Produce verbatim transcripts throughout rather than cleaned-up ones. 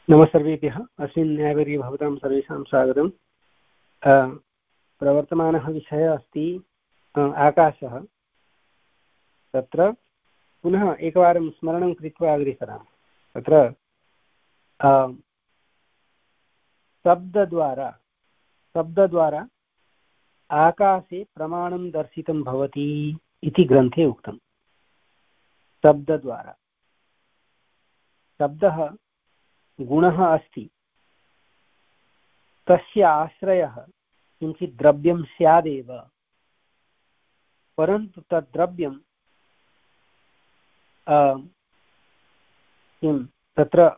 नमः सर्वेभ्यः। अस्मिन् न्यायवर्ये भवतां सर्वेषां स्वागतम्। प्रवर्तमानः विषयः अस्ति आकाशः। तत्र पुनः एकवारं स्मरणं कृत्वा अग्रे सरामः। तत्र शब्दद्वारा शब्दद्वारा आकाशे प्रमाणं दर्शितं भवति इति ग्रन्थे उक्तं। शब्दद्वारा शब्दः गुणः अस्ति, तस्य आश्रयः किञ्चित् द्रव्यं स्यादेव, परन्तु तद् द्रव्यं किं तत्र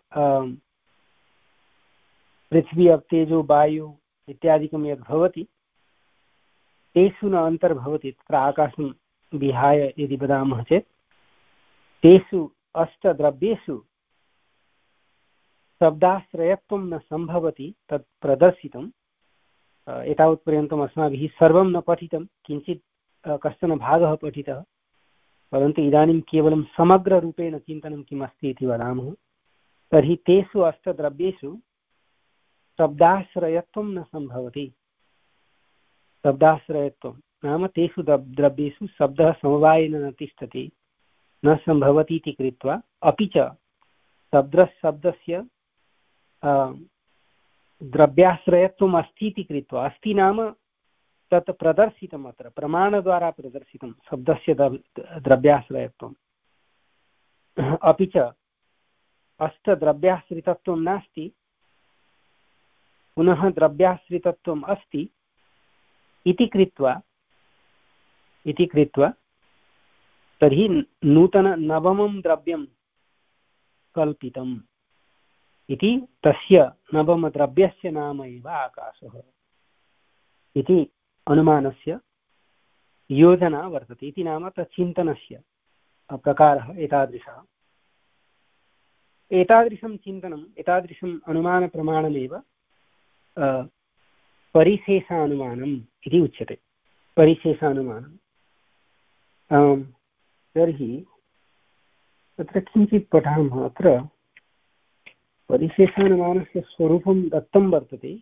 पृथ्वी तेजो वायु इत्यादिकं यद् भवति तेषु न अन्तर्भवति। तत्र आकाशं विहाय यदि वदामः चेत् तेषु अष्टद्रव्येषु शब्दाश्रयत्वं न सम्भवति। तत् प्रदर्शितम्। एतावत्पर्यन्तम् अस्माभिः सर्वं न पठितं, किञ्चित् कश्चन भागः पठितः, परन्तु इदानीं केवलं समग्ररूपेण चिन्तनं किम् अस्ति इति वदामः। तर्हि तेषु अष्टद्रव्येषु शब्दाश्रयत्वं न सम्भवति। शब्दाश्रयत्वं नाम तेषु द्रव्येषु शब्दः समवायेन न तिष्ठति, न सम्भवति इति कृत्वा, अपि च शब्दशब्दस्य द्रव्याश्रयत्वम् अस्ति इति कृत्वा, अस्ति नाम तत् प्रदर्शितम्, अत्र प्रमाणद्वारा प्रदर्शितं शब्दस्य द्रव्याश्रयत्वम्। अपि च अष्टद्रव्याश्रितत्वं नास्ति, पुनः द्रव्याश्रितत्वम् अस्ति इति कृत्वा इति कृत्वा तर्हि नूतन नवमं द्रव्यं कल्पितम् इति तस्य नवमद्रव्यस्य नाम एव आकाशः इति अनुमानस्य योजना वर्तते। इति नाम तच्चिन्तनस्य प्रकारः एतादृशः। एतादृशं चिन्तनम् एतादृशम् अनुमानप्रमाणमेव परिशेषानुमानम् इति उच्यते। परिशेषानुमानं तर्हि तत्र किञ्चित् पठामः। अत्र परिशेषानुमानस्य स्वरूपं दत्तं वर्तते,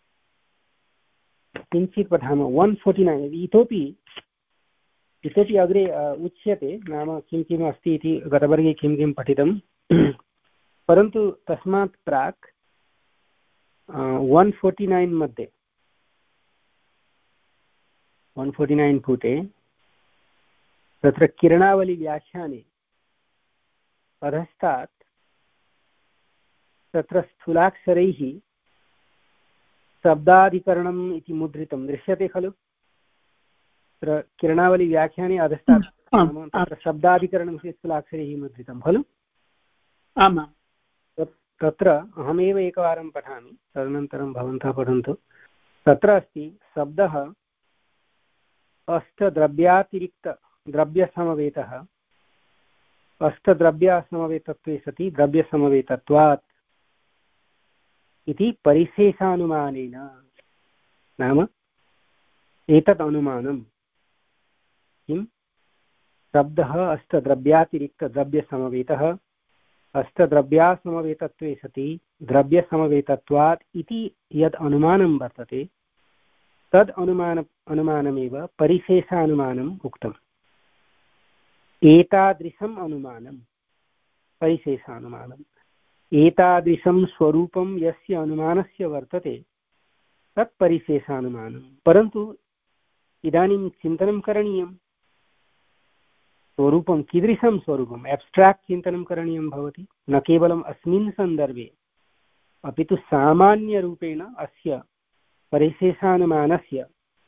किञ्चित् पठामः। वन् फोर्टि नैन् इतोपि इतोपि अग्रे उच्यते, नाम किं किम् अस्ति इति गतवर्गे किं किं पठितं, परन्तु तस्मात् प्राक् वन् फोर्टि नैन् मध्ये वन् फोर्टि नैन् पुटे तत्र किरणावलिव्याख्याने अधस्तात् तत्र स्थूलाक्षरैः शब्दाधिकरणम् इति मुद्रितं दृश्यते खलु। तत्र किरणावलिव्याख्याने अधस्तात् तत्र शब्दाधिकरणं स्थूलाक्षरैः मुद्रितं खलु। आमां। तत्र अहमेव एकवारं पठामि, तदनन्तरं भवन्तः पठन्तु। तत्र अस्ति शब्दः अष्टद्रव्यातिरिक्त द्रव्यसमवेतः, अष्टद्रव्यसमवेतत्वे सति द्रव्यसमवेतत्वात् इति परिशेषानुमानेन। नाम एतत् अनुमानं किं शब्दः अष्टद्रव्यातिरिक्तद्रव्यसमवेतः, अष्टद्रव्यासमवेतत्वे सति द्रव्यसमवेतत्वात् इति यद् अनुमानं वर्तते, तद् अनुमान अनुमानमेव परिशेषानुमानम् उक्तम्। एतादृशम् अनुमानं परिशेषानुमानम्, एतादृशं स्वरूपं यस्य अनुमानस्य वर्तते तत् परिशेषानुमानं। परन्तु इदानीं चिन्तनं करणीयं, स्वरूपं कीदृशं स्वरूपम्, एब्स्ट्राक्ट् चिन्तनं करणीयं भवति। न केवलम् अस्मिन् सन्दर्भे अपि तु सामान्यरूपेण अस्य परिशेषानुमानस्य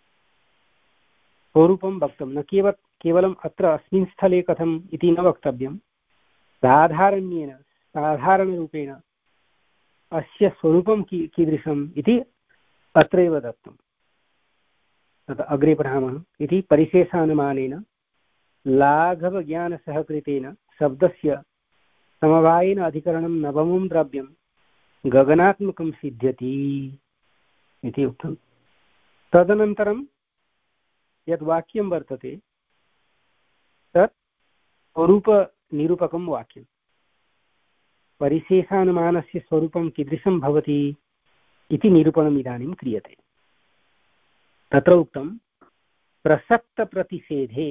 स्वरूपं वक्तुं, न केवल केवलम् अत्र अस्मिन् स्थले कथम् इति न वक्तव्यं, साधारण्येन साधारणरूपेण अस्य स्वरूपं की कीदृशम् इति अत्रैव दत्तं। तत् अग्रे पठामः। इति परिशेषानुमानेन लाघवज्ञानसहकृतेन शब्दस्य समवायेन अधिकरणं नवमं द्रव्यं गगनात्मकं सिद्ध्यति इति उक्तं। तदनन्तरं यद् वाक्यं वर्तते तत् स्वरूपनिरूपकं वाक्यं। परिशेषानुमानस्य स्वरूपं कीदृशं भवति इति निरूपणम् इदानीं क्रियते। तत्र उक्तं प्रसक्तप्रतिषेधे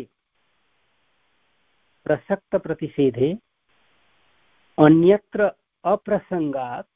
प्रसक्तप्रतिषेधे अन्यत्र अप्रसंगात्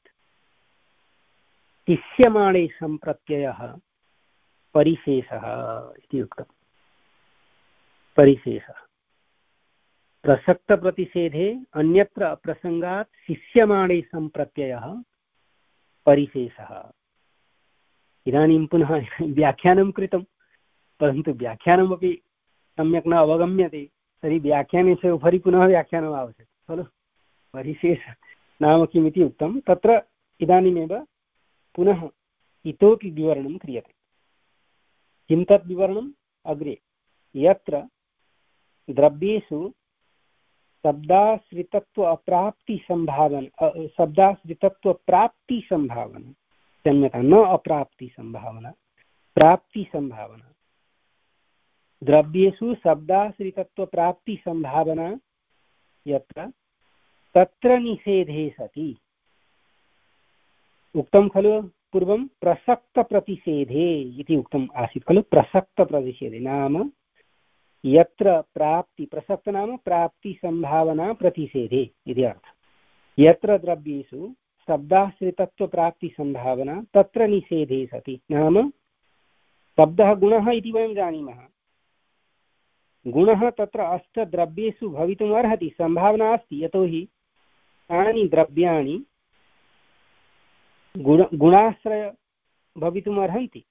तिष्यमाणे सम्प्रत्ययः परिशेषः इति उक्तम्। परिशेषः प्रसक्तप्रतिषेधे अन्यत्र अप्रसंगात् शिष्यमाणे सम्प्रत्ययः परिशेषः। इदानीं पुनः व्याख्यानं कृतं, परन्तु व्याख्यानमपि सम्यक् न अवगम्यते, तर्हि व्याख्यानस्य उपरि पुनः व्याख्यानम् आवश्यकं खलु। परिशेष नाम किमिति उक्तं, तत्र इदानीमेव पुनः इतोपि विवरणं क्रियते। किं तद् विवरणम्? अग्रे यत्र द्रव्येषु शब्दाश्रितत्व अप्राप्तिसम्भावना शब्दाश्रितत्वप्राप्तिसम्भावना क्षम्यतां न अप्राप्तिसम्भावना प्राप्तिसम्भावना द्रव्येषु शब्दाश्रितत्वप्राप्तिसम्भावना यत्र तत्र निषेधे सति उक्तं खलु पूर्वं प्रसक्तप्रतिषेधे इति उक्तम् आसीत् खलु। प्रसक्तप्रतिषेधे नाम यत्र प्राप्ति प्रसक्त नाम प्राप्ति संभावना प्रतिषेधे इति अर्थः। यत्र द्रव्येषु शब्दाश्रितत्व प्राप्ति संभावना तत्र निषेधे सति नाम शब्दः गुणः इति वयं जानीमः। गुणः तत्र अष्टद्रव्येषु भवितुम् अर्हति, संभावना अस्ति, यतोहि तानि द्रव्याणि गुण गुणाश्रय भवितुम् अर्हन्ति।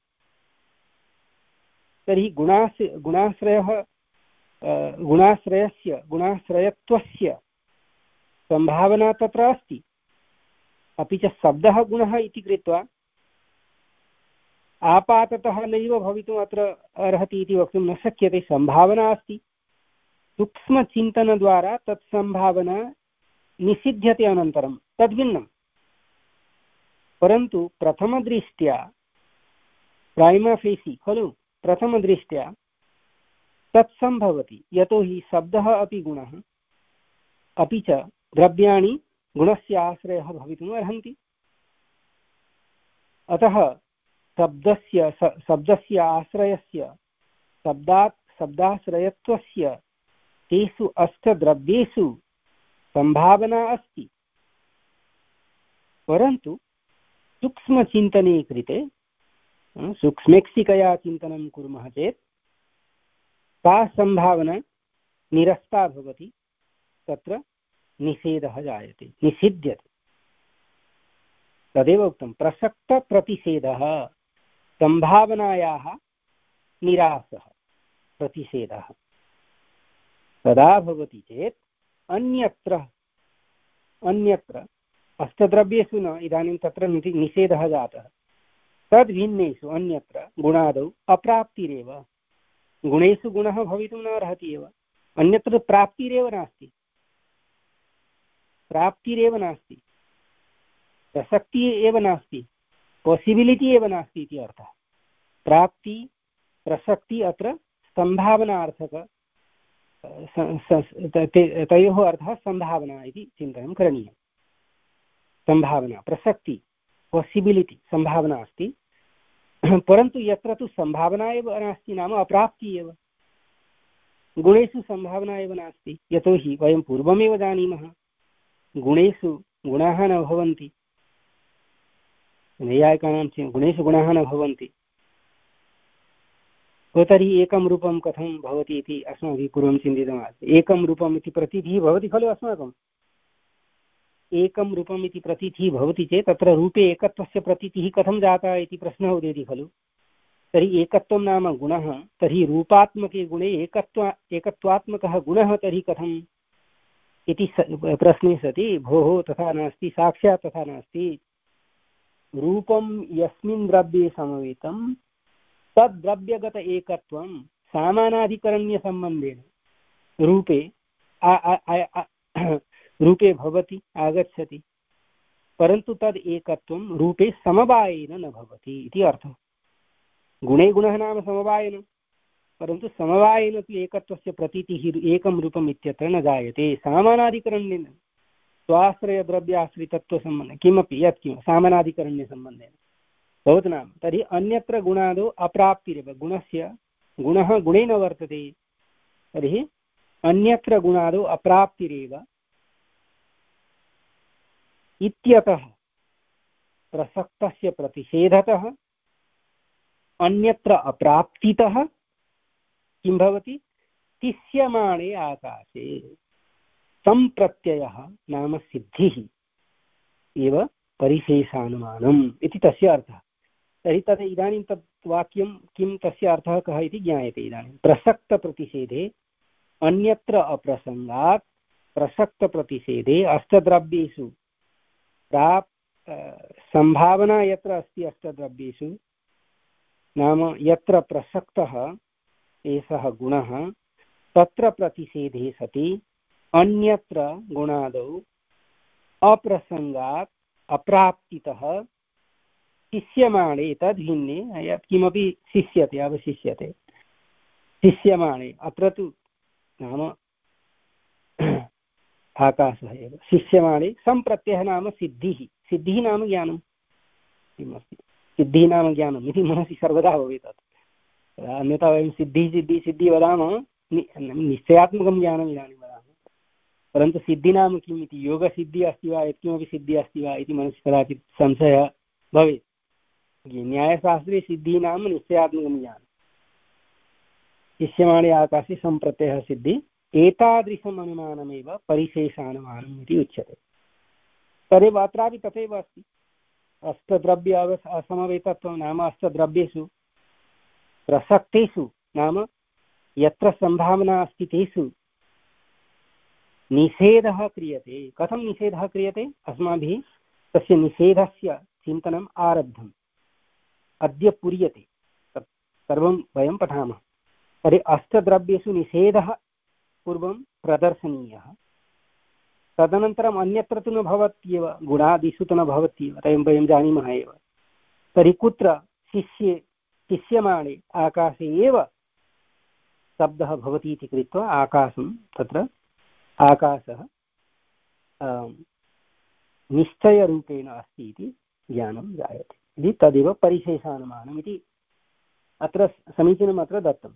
तर्हि गुणाश्र गुणाश्रयः गुणाश्रयस्य गुणाश्रयत्वस्य संभावना तत्र अस्ति। अपि च शब्दः गुणः इति कृत्वा आपाततः नैव भवितुम् अत्र अर्हति इति वक्तुं न शक्यते, संभावना अस्ति। सूक्ष्मचिन्तनद्वारा तत्संभावना निषिध्यते अनन्तरं तद्भिन्नं, परन्तु प्रथमदृष्ट्या प्राइमा फेसि खलु प्रथमदृष्ट्या तत्संभवति, यतोहि शब्दः अपि गुणः अपि च द्रव्याणि गुणस्य आश्रयः भवितुम् अर्हन्ति। अतः शब्दस्य शब्दस्य आश्रयस्य शब्दात् शब्दाश्रयत्वस्य तेषु अष्टद्रव्येषु संभावना अस्ति, परन्तु सूक्ष्मचिन्तने कृते सूक्ष्मेक्षिकया चिन्तनं कुर्मः चेत् सा संभावना निरस्ता भवति, तत्र निषेधः जायते, निषिध्यते। तदेव उक्तं प्रसक्तप्रतिषेधः संभावनायाः निरासः प्रतिषेधः तदा भवति चेत् अन्यत्र अन्यत्र अष्टद्रव्येषु न, इदानीं तत्र निषेधः जातः, तद्भिन्नेषु अन्यत्र गुणादौ अप्राप्तिरेव। गुणेषु गुणः भवितुं न अर्हति एव, अन्यत्र प्राप्तिरेव नास्ति, प्राप्तिरेव नास्ति, प्रसक्तिः एव नास्ति, पासिबिलिटी एव नास्ति इति अर्थः। प्राप्ति प्रसक्ति अत्र संभावनार्थक तयोः अर्थः संभावना इति चिन्तनं करणीयं। संभावना प्रसक्ति पासिबिलिटी संभावना अस्ति, परन्तु यत्र तु संभावना एव नास्ति नाम अप्राप्ति एव। गुणेषु संभावना एव नास्ति, यतोहि वयं पूर्वमेव जानीमः गुणेषु गुणाः न भवन्ति, नैयायिकानां गुणेषु गुणाः न भवन्ति। तर्हि एकं रूपं कथं भवति इति अस्माभिः पूर्वं चिन्तितमासीत्। एकं रूपम् इति प्रतीतिः भवति खलु अस्माकम्, एकं रूपम् इति प्रतीतिः भवति चेत् तत्र रूपे एकत्वस्य प्रतीतिः कथं जाता इति प्रश्नः उदेति खलु। तर्हि एकत्वं नाम गुणः, तर्हि रूपात्मके गुणे एकत्व एकत्वात्मकः गुणः तर्हि कथम् इति प्रश्ने सति भोः तथा नास्ति, साक्षात् तथा नास्ति। रूपं यस्मिन् द्रव्ये समवेतं तद्द्रव्यगत एकत्वं सामानाधिकरण्यसम्बन्धेन रूपे आ, आ, आ, आ, रूपे भवति आगच्छति, परन्तु तद् एकत्वं रूपे समवायेन न भवति इति अर्थः। गुणे गुणः नाम समवायेन, परन्तु समवायेन तु एकत्वस्य प्रतीतिः एकं रूपम् इत्यत्र न जायते सामानाधिकरण्येन। स्वाश्रयद्रव्याश्रितत्वसम्बन्धे किमपि यत्किं सामानाधिकरण्यसम्बन्धेन भवतु नाम तर्हि अन्यत्र गुणादौ अप्राप्तिरेव गुणस्य गुणः गुणेन वर्तते तर्हि अन्यत्र गुणादौ अप्राप्तिरेव इत्यतः प्रसक्तस्य प्रतिषेधतः अन्यत्र अप्राप्तितः किं भवति तिष्यमाणे आकाशे सम्प्रत्ययः नाम सिद्धिः एव परिशेषानुमानम् इति तस्य अर्थः। तर्हि तद् इदानीं तत् वाक्यं किं तस्य अर्थः कः इति ज्ञायते। इदानीं प्रसक्तप्रतिषेधे अन्यत्र अप्रसङ्गात् प्रसक्तप्रतिषेधे अष्टद्रव्येषु प्राप् सम्भावना यत्र अस्ति अष्टद्रव्येषु नाम यत्र प्रसक्तः एषः गुणः तत्र प्रतिषेधे सति अन्यत्र गुणादौ अप्रसङ्गात् अप्राप्तितः शिष्यमाणे तद्भिन्ने यत् किमपि शिष्यते अवशिष्यते शिष्यमाणे अत्र तु नाम आकाशः एव शिष्यमाणे सम्प्रत्ययः नाम सिद्धिः सिद्धिः नाम ज्ञानं किमस्ति सिद्धिः नाम ज्ञानम् इति मनसि सर्वदा भवेत् तत् अन्यथा वयं सिद्धिः सिद्धिः सिद्धिः वदामः निश्चयात्मकं ज्ञानम् इदानीं वदामः परन्तु सिद्धिः नाम किम् इति योगसिद्धिः अस्ति वा यत्किमपि सिद्धिः अस्ति वा इति मनसि कदाचित् संशयः भवेत्। न्यायशास्त्रे सिद्धिः नाम निश्चयात्मकं ज्ञानं शिष्यमाणे आकाशे सम्प्रत्ययः सिद्धिः एतादृशम् अनुमानमेव परिशेषानुमानम् इति उच्यते। तदेव अत्रापि तथैव अस्ति अष्टद्रव्य असमवेतत्वं नाम अष्टद्रव्येषु प्रसक्तेषु नाम यत्र सम्भावना अस्ति तेषु निषेधः क्रियते। कथं निषेधः क्रियते अस्माभिः तस्य निषेधस्य चिन्तनम् आरब्धम् अद्य पूर्यते तत् सर्वं वयं पठामः। तर्हि अष्टद्रव्येषु निषेधः पूर्वं प्रदर्शनीयः तदनन्तरम् अन्यत्र तु न भवत्येव गुणादिषु तु न भवत्येव वयं वयं जानीमः एव। तर्हि कुत्र शिष्ये शिष्यमाणे आकाशे एव शब्दः भवति इति कृत्वा आकाशं तत्र आकाशः निश्चयरूपेण अस्ति इति ज्ञानं जायते इति तदेव परिशेषानुमानम् इति अत्र समीचीनम् अत्र दत्तम्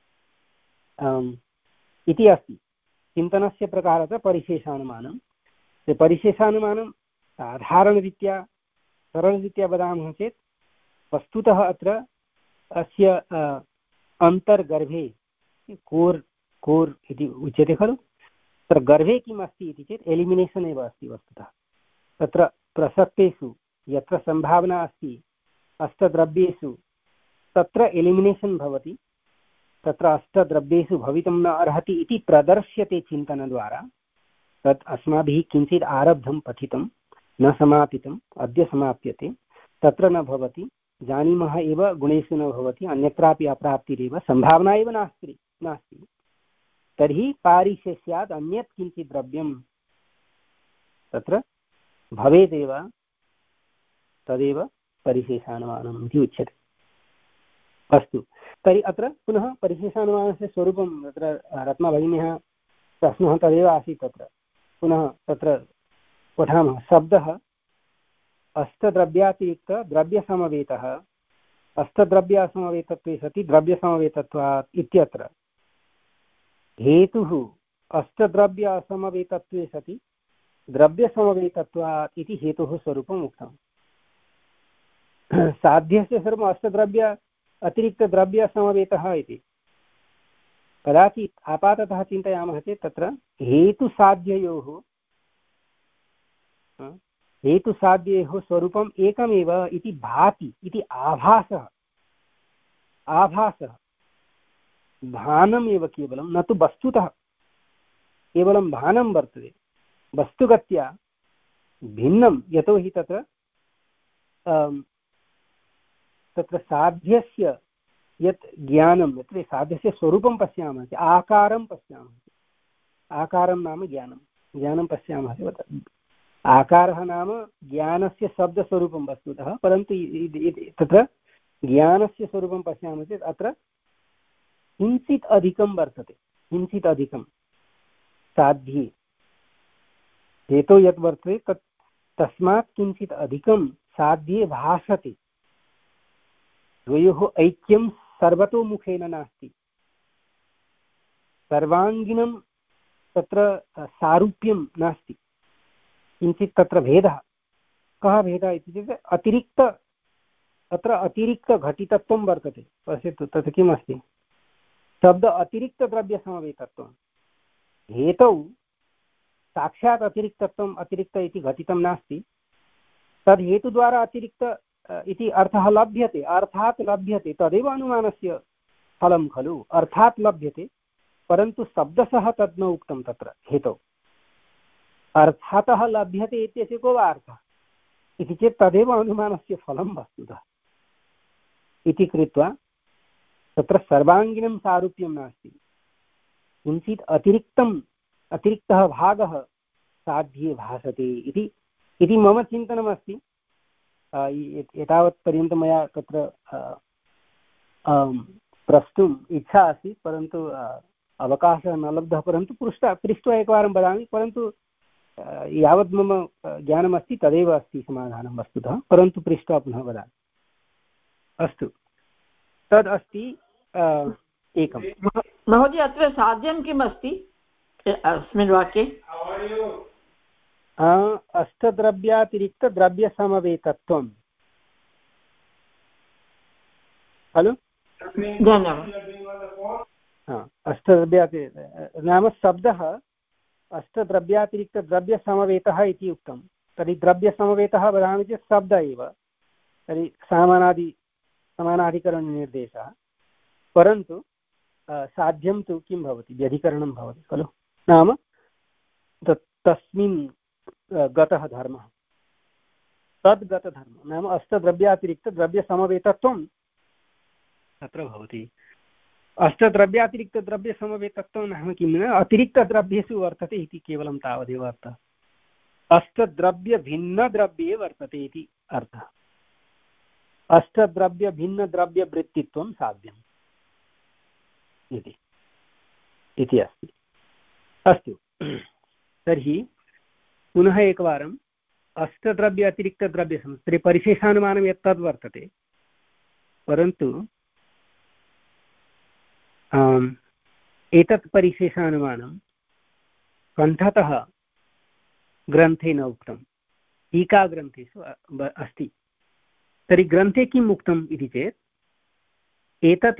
इति अस्ति। चिन्तनस्य प्रकारतः परिशेषानुमानं परिशेषानुमानं साधारणरीत्या सरलरीत्या वदामः चेत् वस्तुतः अत्र अस्य अन्तर्गर्भे कोर् कोर् इति उच्यते खलु तत्र गर्भे किम् अस्ति इति चेत् एलिमिनेशन् एव अस्ति वस्तुतः। तत्र प्रसक्तेषु यत्र सम्भावना अस्ति अष्टद्रव्येषु तत्र एलिमिनेशन् भवति तत्र अष्टद्रव्येषु भवितुं न अर्हति इति प्रदर्श्यते चिन्तनद्वारा। तत् अस्माभिः किञ्चित् आरब्धं पठितं न समापितम् अद्य समाप्यते तत्र न भवति जानीमः एव गुणेषु न भवति अन्यत्रापि अप्राप्तिरेव सम्भावना एव नास्ति नास्ति तर्हि पारिशेष्यात् अन्यत् किञ्चित् द्रव्यं तत्र भवेदेव तदेव परिशेषानुमानम् इति उच्यते। अस्तु तर्हि अत्र पुनः परिशेषानुमानस्य स्वरूपं तत्र रत्नभगिन्याः प्रश्नः तदेव आसीत् तत्र पुनः तत्र पठामः। शब्दः अष्टद्रव्यातिरिक्तद्रव्यसमवेतः अष्टद्रव्यसमवेतत्वे सति द्रव्यसमवेतत्वात् इत्यत्र हेतुः अष्टद्रव्य असमवेतत्वे सति द्रव्यसमवेतत्वात् इति हेतुः स्वरूपम् उक्तम्। साध्यस्य सर्वम् अष्टद्रव्य अतिरिक्तद्रव्यसमवेतः इति कदाचित् आपाततः चिन्तयामः चेत् तत्र हेतुसाध्ययोः हेतुसाध्ययोः स्वरूपम् एकमेव इति भाति इति आभासः आभासः भानम् एव केवलं न तु वस्तुतः केवलं भानं वर्तते वस्तुगत्या भिन्नं यतोहि तत्र तत्र साध्यस्य यत् ज्ञानं यत्र साध्यस्य स्वरूपं पश्यामः चेत् आकारं पश्यामः आकारं नाम ज्ञानं ज्ञानं पश्यामः चेत् आकारः नाम ज्ञानस्य शब्दस्वरूपं वस्तुतः परन्तु तत्र ज्ञानस्य स्वरूपं पश्यामः चेत् अत्र किञ्चित् अधिकं वर्तते किञ्चित् अधिकं साध्ये हेतौ यत् वर्तते तत् तस्मात् किञ्चित् अधिकं साध्ये भासते। द्वयोः ऐक्यं सर्वतोमुखेन नास्ति, सर्वाङ्गिनं तत्र सारूप्यं नास्ति, किञ्चित् तत्र भेदः। कः भेदः इति चेत् अतिरिक्त अत्र अतिरिक्तघटितत्वं वर्तते। पश्यतु तत् किम् अस्ति, शब्द अतिरिक्तद्रव्यसमवेतत्वं। हेतौ साक्षात् अतिरिक्तत्वम् अतिरिक्त इति घटितं नास्ति, तद् हेतुद्वारा अतिरिक्त इति अर्थः लभ्यते, अर्थात् लभ्यते, तदेव अनुमानस्य फलं खलु। अर्थात् लभ्यते, परन्तु शब्दशः तद् न उक्तं तत्र हेतौ। अर्थातः लभ्यते इत्यस्य को वा अर्थः इति चेत् तदेव अनुमानस्य फलं वस्तुतः इति कृत्वा तत्र सर्वाङ्गिनं सारूप्यं नास्ति, किञ्चित् अतिरिक्तम् अतिरिक्तः भागः साध्ये भासते इति इति मम चिन्तनमस्ति। एतावत्पर्यन्तं मया तत्र प्रष्टुम् इच्छा आसीत्, परन्तु अवकाशः न लब्धः, परन्तु पृष्टा पृष्ट्वा एकवारं वदामि। परन्तु यावद् मम ज्ञानमस्ति तदेव अस्ति समाधानं वस्तुतः, परन्तु पृष्ट्वा पुनः वदामि। अस्तु, तद् अस्ति एकं। महोदय, अत्र साध्यं किम् अस्ति अस्मिन् वाक्ये? अष्टद्रव्यातिरिक्तद्रव्यसमवेतत्वं खलु। धन्यवादः। अष्टद्रव्याति नाम शब्दः अष्टद्रव्यातिरिक्तद्रव्यसमवेतः इति उक्तं। तर्हि द्रव्यसमवेतः वदामि चेत् शब्द एव, तर्हि समानादि समानाधिकरणनिर्देशः। परन्तु साध्यं तु किं भवति, व्यधिकरणं भवति खलु। नाम तस्मिन् गतः धर्मः, तद्गतधर्मः नाम अष्टद्रव्यातिरिक्तद्रव्यसमवेतत्वं तत्र भवति। अष्टद्रव्यातिरिक्तद्रव्यसमवेतत्वं नाम किं न, अतिरिक्तद्रव्येषु वर्तते इति केवलं तावदेव अर्थः। अष्टद्रव्यभिन्नद्रव्ये वर्तते इति अर्थः। अष्टद्रव्यभिन्नद्रव्यवृत्तित्वं साध्यम् इति इति अस्ति। अस्तु, तर्हि पुनः एकवारम् अष्टद्रव्य अतिरिक्तद्रव्यसम तर्हि परिशेषानुमानं यत् तद् वर्तते, परन्तु एतत् परिशेषानुमानं कण्ठतः ग्रन्थे न उक्तं, टीकाग्रन्थेषु अस्ति। तर्हि ग्रन्थे किम् उक्तम् इति चेत् एतत्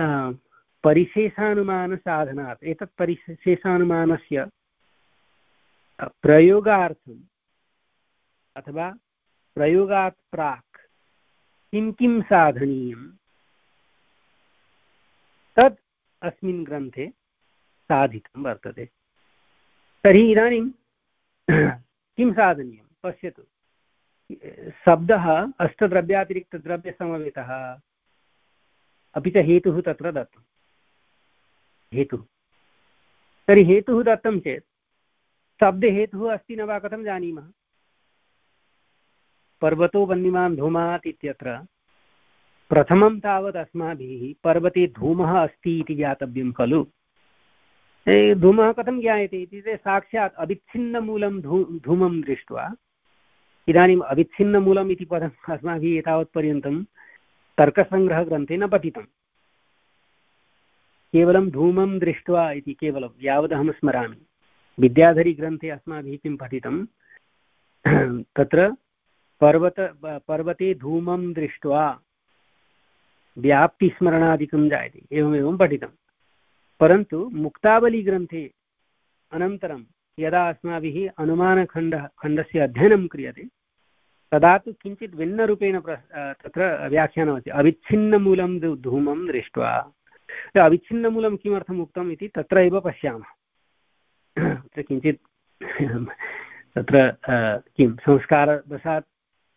परिशेषानुमानसाधनात्, एतत् परिशेषानुमानस्य प्रयोगार्थम् अथवा प्रयोगात् प्राक् किं किं साधनीयं तद् अस्मिन् ग्रन्थे साधितं वर्तते। तर्हि इदानीं किं साधनीयं पश्यतु। शब्दः अष्टद्रव्यातिरिक्तद्रव्यसमवेतः, अपि च हेतुः तत्र दत्तं, हेतुः। तर्हि हेतुः दत्तं चेत् शब्दे हेतुः अस्ति न वा कथं जानीमः। पर्वतो वह्निमान् धूमात् इत्यत्र प्रथमं तावत् अस्माभिः पर्वते धूमः अस्ति इति ज्ञातव्यं खलु। धूमः कथं ज्ञायते इति चेत् साक्षात् अविच्छिन्नमूलं धू धूमं दृष्ट्वा। इदानीम् अविच्छिन्नमूलम् इति पदम् अस्माभिः एतावत्पर्यन्तं तर्कसङ्ग्रहग्रन्थे न पठितं, केवलं धूमं दृष्ट्वा इति केवलं यावदहं स्मरामि। विद्याधरीग्रन्थे अस्माभिः किं पठितं, तत्र पर्वत पर्वते धूमं दृष्ट्वा व्याप्तिस्मरणादिकं जायते, एवमेवं पठितं। परन्तु मुक्तावलीग्रन्थे अनन्तरं यदा अस्माभिः अनुमानखण्डः खण्डस्य अध्ययनं क्रियते तदा तु किञ्चित् भिन्नरूपेण तत्र व्याख्यानमस्ति। अविच्छिन्नमूलं धूमं दृष्ट्वा, अविच्छिन्नमूलं किमर्थम् उक्तम् इति तत्र एव पश्यामः। तत्र किञ्चित् तत्र किं संस्कारवशात्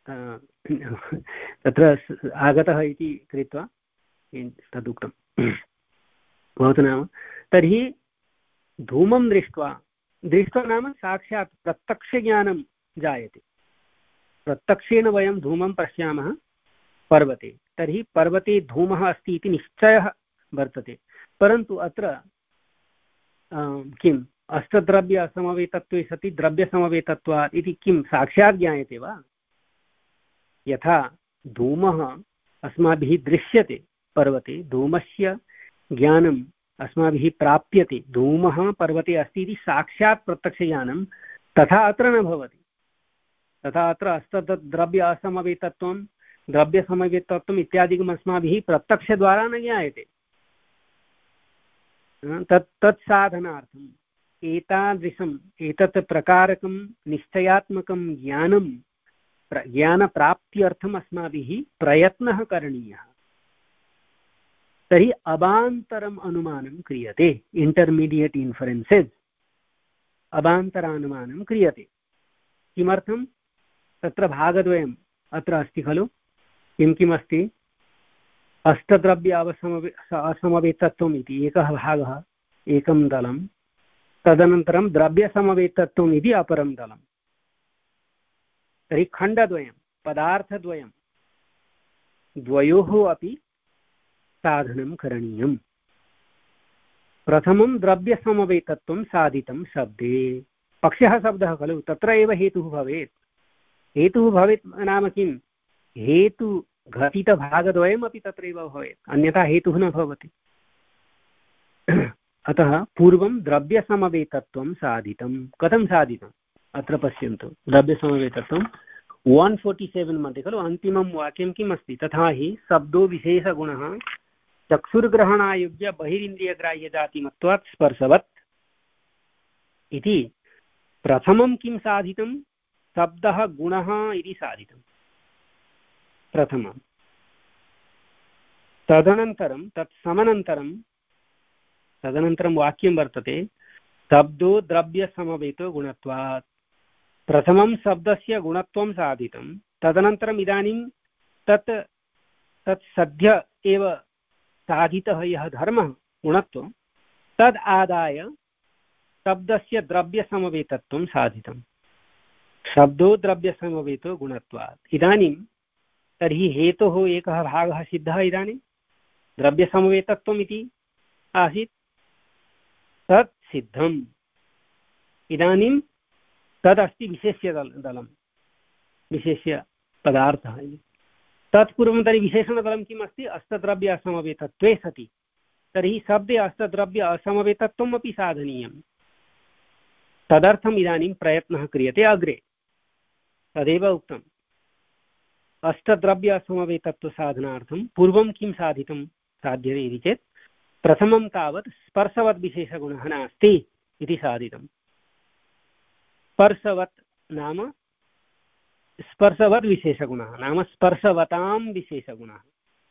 तत्र आगतः इति कृत्वा तदुक्तं भवतु नाम। तर्हि धूमं दृष्ट्वा, दृष्ट्वा नाम साक्षात् प्रत्यक्षज्ञानं जायते। प्रत्यक्षेण वयं धूमं पश्यामः पर्वते, तर्हि पर्वते धूमः अस्ति इति निश्चयः वर्तते। परन्तु अत्र किं अष्टद्रव्य असमवेतत्वे सति द्रव्यसमवेतत्वात् इति किं साक्षात् ज्ञायते वा? यथा धूमः अस्माभिः दृश्यते पर्वते, धूमस्य ज्ञानम् अस्माभिः प्राप्यते, धूमः पर्वते अस्ति इति साक्षात् प्रत्यक्षज्ञानं, तथा अत्र न भवति। तथा अत्र अष्टद्रव्य असमवेतत्वं द्रव्यसमवेतत्वम् इत्यादिकम् अस्माभिः प्रत्यक्षद्वारा न ज्ञायते। तत् तत् साधनार्थम् एतादृशम् एतत् प्रकारकं निश्चयात्मकं ज्ञानं ज्ञानप्राप्त्यर्थम् अस्माभिः प्रयत्नः करणीयः। तर्हि अवान्तरम् अनुमानं क्रियते, इंटर्मीडियेट् इन्फरेन्सेस्, अवान्तरानुमानं क्रियते। किमर्थं? तत्र भागद्वयम् अत्र अस्ति खलु। किं किम् अस्ति? अष्टद्रव्य अवसमवे असमवेतत्वम् इति एकः भागः, एकं दलं, तदनन्तरं द्रव्यसमवेतत्वम् इति अपरं दलम्। तर्हि खण्डद्वयं, पदार्थद्वयं, द्वयोः अपि साधनं करणीयम्। प्रथमं द्रव्यसमवेतत्वं साधितं शब्दे, पक्षः शब्दः खलु, तत्र एव हेतुः भवेत्। हेतुः भवेत् नाम किं? हेतु घटितभागद्वयमपि तत्रैव भवेत्, अन्यथा हेतुः न भवति। अतः पूर्वं द्रव्यसमवेतत्वं साधितं। कथं साधितम्? अत्र पश्यन्तु, द्रव्यसमवेतत्वं वन् फोर्टि सेवेन् मध्ये खलु अन्तिमं वाक्यं किम् अस्ति? तथा हि शब्दो विशेषगुणः चक्षुर्ग्रहणायोग्य बहिरिन्द्रियग्राह्यजातिमत्वात् स्पर्शवत् इति। प्रथमं किं साधितं? शब्दः गुणः इति साधितं प्रथमं। तदनन्तरं तत् समनन्तरं तदनन्तरं वाक्यं वर्तते शब्दो द्रव्यसमवेतो गुणत्वात्। प्रथमं शब्दस्य गुणत्वं साधितं, तदनन्तरम् इदानीं तत् तत् सद्य एव साधितः यः धर्मः गुणत्वं, तद् आदाय शब्दस्य द्रव्यसमवेतत्वं साधितं। शब्दो द्रव्यसमवेतो गुणत्वात्। इदानीं तर्हि हेतोः एकः भागः सिद्धः। इदानीं द्रव्यसमवेतत्वम् इति आसीत्, तत् सिद्धम्। इदानीं तदस्ति विशेष्य दल दलं विशेष्य पदार्थः। तत्पूर्वं तर्हि विशेषणदलं किम् अस्ति? अष्टद्रव्य असमवेतत्वे सति। तर्हि शब्दे अष्टद्रव्य असमवेतत्वम् अपि साधनीयं। तदर्थम् इदानीं प्रयत्नः क्रियते अग्रे। तदेव उक्तम्, अष्टद्रव्य असमवेतत्वसाधनार्थं पूर्वं किं साधितं साध्यते इति चेत् प्रथमं तावत् स्पर्शवद्विशेषगुणः नास्ति इति साधितं। स्पर्शवत् नाम स्पर्शवद्विशेषगुणः नाम स्पर्शवतां विशेषगुणः।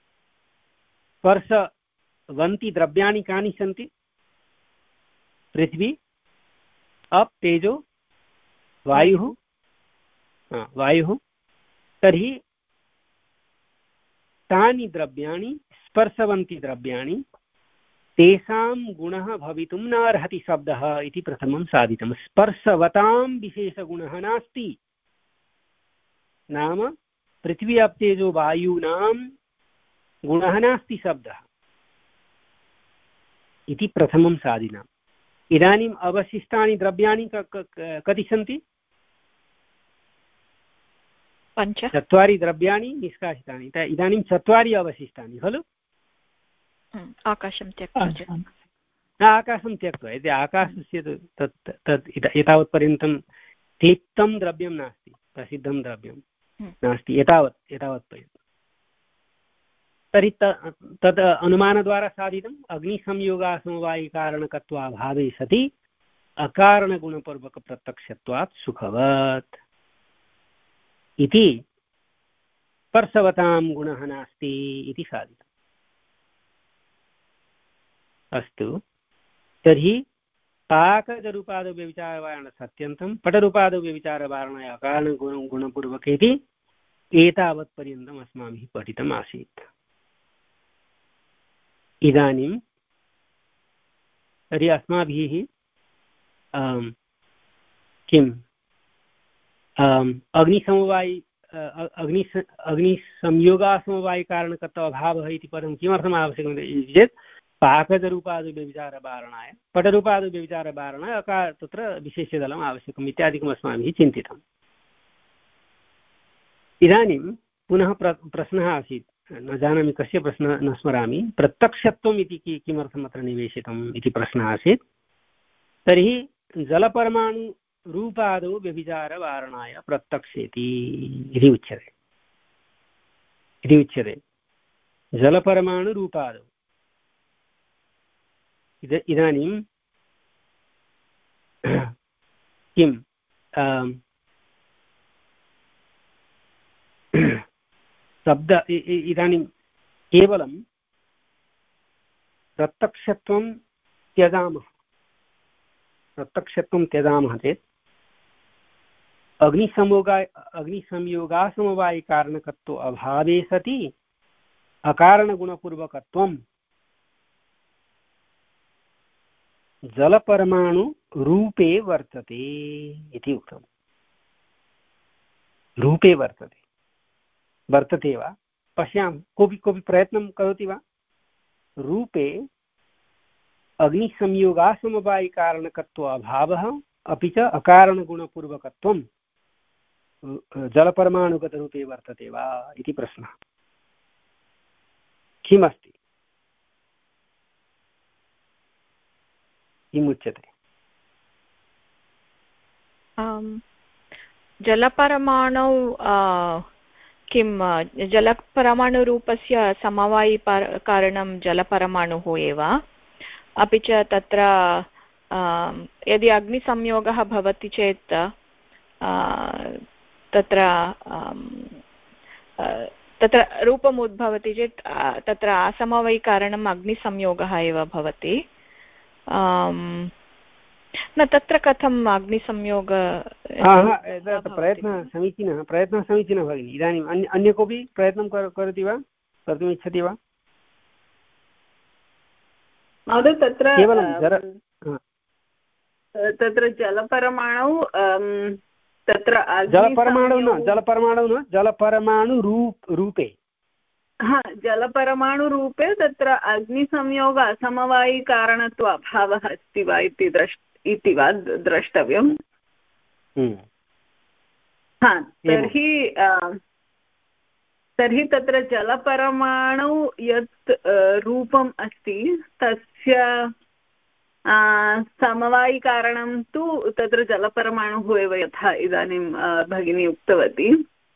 स्पर्शवन्ति द्रव्याणि कानि सन्ति? पृथ्वी, अप्, तेजो, वायुः, वायुः। तर्हि तानि द्रव्याणि, स्पर्शवन्ति द्रव्याणि, तेषां गुणः भवितुं न अर्हति शब्दः इति प्रथमं साधितं। स्पर्शवतां विशेषगुणः नास्ति, नाम पृथ्वी अप् तेजो वायूनां गुणः नास्ति शब्दः इति प्रथमं साधितम्। इदानीम् अवशिष्टानि द्रव्याणि कति सन्ति? पञ्च। चत्वारि द्रव्याणि निष्कासितानि। इदानीं चत्वारि अवशिष्टानि खलु। आकाशं त्यक्त्वा आकाशं त्यक्त्वा, यदि आकाशस्य तत् तत् एतावत्पर्यन्तं क्लिप्तं द्रव्यं नास्ति, प्रसिद्धं द्रव्यं नास्ति एतावत् एतावत्पर्यन्तं। तर्हि तद् अनुमानद्वारा साधितम् अग्निसंयोगासमवायिकारणकत्वाभावे सति अकारणगुणपूर्वकप्रत्यक्षत्वात् सुखवत् इति। स्पर्शवतां गुणः नास्ति इति साधितम्। अस्तु, तर्हि पाकजरूपादौ व्यभिचारवारणसत्यन्तं पटरूपादौ व्यभिचारवारणया अकारणगुणं गुणपूर्वक इति एतावत्पर्यन्तम् अस्माभिः पठितम् आसीत्। इदानीं तर्हि अस्माभिः किम् अग्निसमवायि अग्नि अग्निसंयोगासमवायिकारणकत्व अभावः इति पदं किमर्थम् आवश्यकम् इति चेत् पाकजरूपादिव्यभिचारवारणाय पटरूपादिव्यभिचारवारणाय अकार तत्र विशेष्यदलम् आवश्यकम् इत्यादिकम् अस्माभिः चिन्तितम्। इदानीं पुनः प्र प्रश्नः आसीत्, न जानामि कस्य प्रश्नः न स्मरामि, प्रत्यक्षत्वम् इति कि किमर्थम् अत्र निवेशितम् इति प्रश्नः आसीत्। तर्हि जलपरमाणुरूपादौ व्यभिचारवारणाय प्रत्यक्षेति इति उच्यते इति उच्यते जलपरमाणुरूपादौ। इद इदानीं किं शब्द इदानीं केवलं प्रत्यक्षत्वं त्यजामः प्रत्यक्षत्वं त्यजामः चेत् अग्निसंयोगा अग्निसंयोगासमवायिकारणकत्व अभावे सति अकारणगुणपूर्वकत्वं जलपरमाणुरूपे वर्तते इति उक्तम्। रूपे वर्तते वर्तते वा पश्यामः, कोऽपि कोऽपि प्रयत्नं करोति वा? रूपे अग्निसंयोगासमवायिकारणकत्व अभावः अपि च अकारणगुणपूर्वकत्वं जलपरमाणुगतरूपे वर्तते वा इति प्रश्नः। किमस्ति, किमुच्यते? जलपरमाणौ किं जलपरमाणुरूपस्य समवायि कारणं जलपरमाणुः एव, अपि च तत्र यदि अग्निसंयोगः भवति चेत् तत्र तत्र रूपम् उद्भवति चेत् तत्र असमवायिकारणम् अग्निसंयोगः एव भवति। न तत्र कथम् अग्निसंयोग प्रयत्नः समीचीनः प्रयत्नः समीचीनः भगिनि। इदानीम् अन्य अन्य कोऽपि प्रयत्नं करोति वा, कर्तुम् इच्छति वा? महोदय तत्र केवलं जल तत्र जलपरमाणु तत्र जलपरमाणु न जलपरमाणु न जलपरमाणुरूप रूपे हा जलपरमाणुरूपे तत्र अग्निसंयोग असमवायिकारणत्व अभावः अस्ति वा इति द्रष् इति वा द्रष्टव्यम्। हा तर्हि तर्हि तत्र जलपरमाणु यत् रूपम् अस्ति तस्य समवायिकारणं तु तत्र जलपरमाणुः एव, यथा इदानीं भगिनी उक्तवती।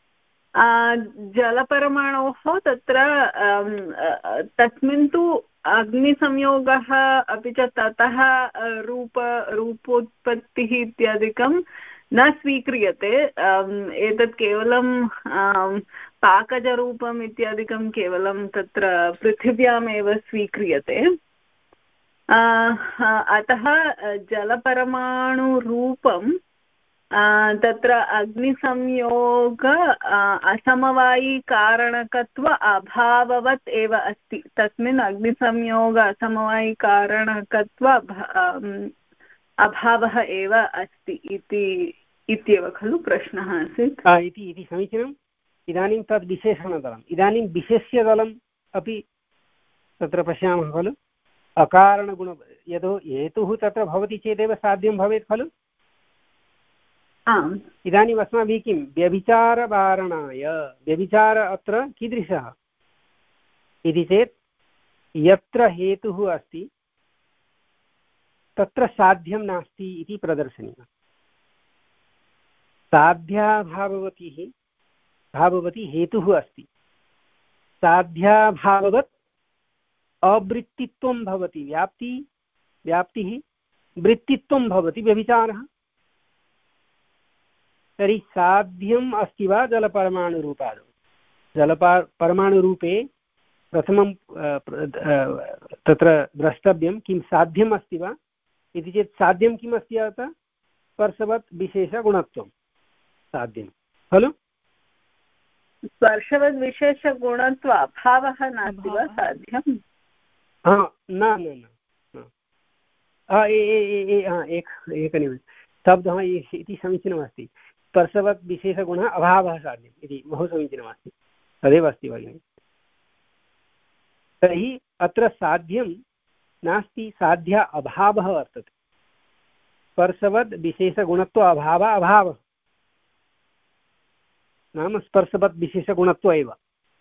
जलपरमाणोः तत्र तस्मिन् तु अग्निसंयोगः अपि च ततः रूप रूपोत्पत्तिः इत्यादिकं न स्वीक्रियते। एतत् केवलं पाकजरूपम् इत्यादिकं केवलं तत्र पृथिव्यामेव स्वीक्रियते। अतः जलपरमाणुरूपं तत्र अग्निसंयोग असमवायिकारणकत्व अभाववत् एव अस्ति। तस्मिन् अग्निसंयोग असमवायिकारणकत्व अभावः एव अस्ति इति इत्येव खलु प्रश्नः आसीत् इति इति समीचीनम्। इदानीं तद् विशेषणदलम्, इदानीं विशेष्यदलम् अपि तत्र पश्यामः खलु। अकारणगुण यतो हेतुः तत्र भवति चेदेव साध्यं भवेत् खलु। आम् इदानीम् अस्माभिः किं व्यभिचारवारणाय, व्यभिचार अत्र कीदृशः इति चेत् यत्र हेतुः अस्ति तत्र साध्यं नास्ति इति प्रदर्शनीयम्। साध्याभाववतिः भाववती हेतुः अस्ति, साध्याभाववत् अवृत्तित्वं भवति, व्याप्ति व्याप्तिः वृत्तित्वं भवति व्यभिचारः। तर्हि साध्यम् अस्ति वा जलपरमाणुरूपादौ? जलपा परमाणुरूपे प्रथमं तत्र द्रष्टव्यं किं साध्यम् अस्ति वा इति चेत् साध्यं किम् अस्ति अतः स्पर्शवत् विशेषगुणत्वं साध्यं खलु। स्पर्शवद् विशेषगुणत्व अभावः नास्ति वा साध्यं? हा न न एकनिमिषं शब्दः इति समीचीनमस्ति। स्पर्शवत् विशेषगुणः अभावः साध्यम् इति बहु समीचीनमस्ति, तदेव अस्ति भगिनि। तर्हि अत्र साध्यं नास्ति, साध्य अभावः वर्तते। स्पर्शवद् विशेषगुणत्व अभावः अभावः नाम स्पर्शवद् विशेषगुणत्व एव।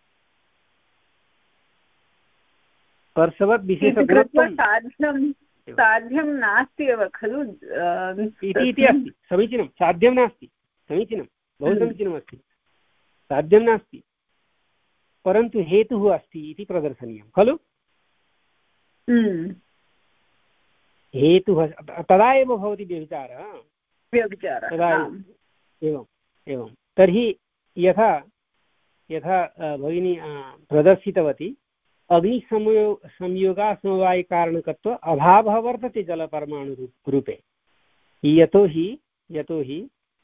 स्पर्शवद् विशेषगुणत्वं साध्यं साध्यं नास्ति एव खलु इति इति अस्ति। समीचीनं, साध्यं नास्ति, समीचीनं, बहु समीचीनमस्ति। साध्यं नास्ति परन्तु हेतुः अस्ति इति प्रदर्शनीयं खलु। हेतुः तदा एव भवति व्यभिचारः व्यभिचारः तदा एवम् एवं। तर्हि यथा यथा भगिनी प्रदर्शितवती, अग्निसंयो संयोगासमवायिकारणकत्व अभावः वर्तते जलपरमाणुरूपे। यतोहि यतोहि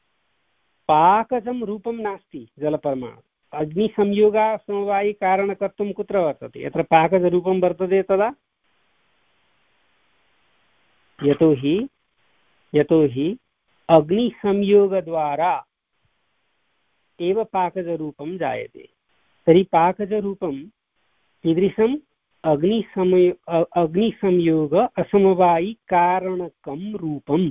पाकजं रूपं नास्ति जलपरमाणु। अग्निसंयोगासमवायिकारणकत्वं कुत्र वर्तते? यत्र पाकजरूपं वर्तते तदा। यतोहि यतोहि अग्निसंयोगद्वारा एव पाकजरूपं जायते। तर्हि पाकजरूपं कीदृशम्? अग्निसंयो अग्निसंयोग असमवायिकारणकं रूपम्।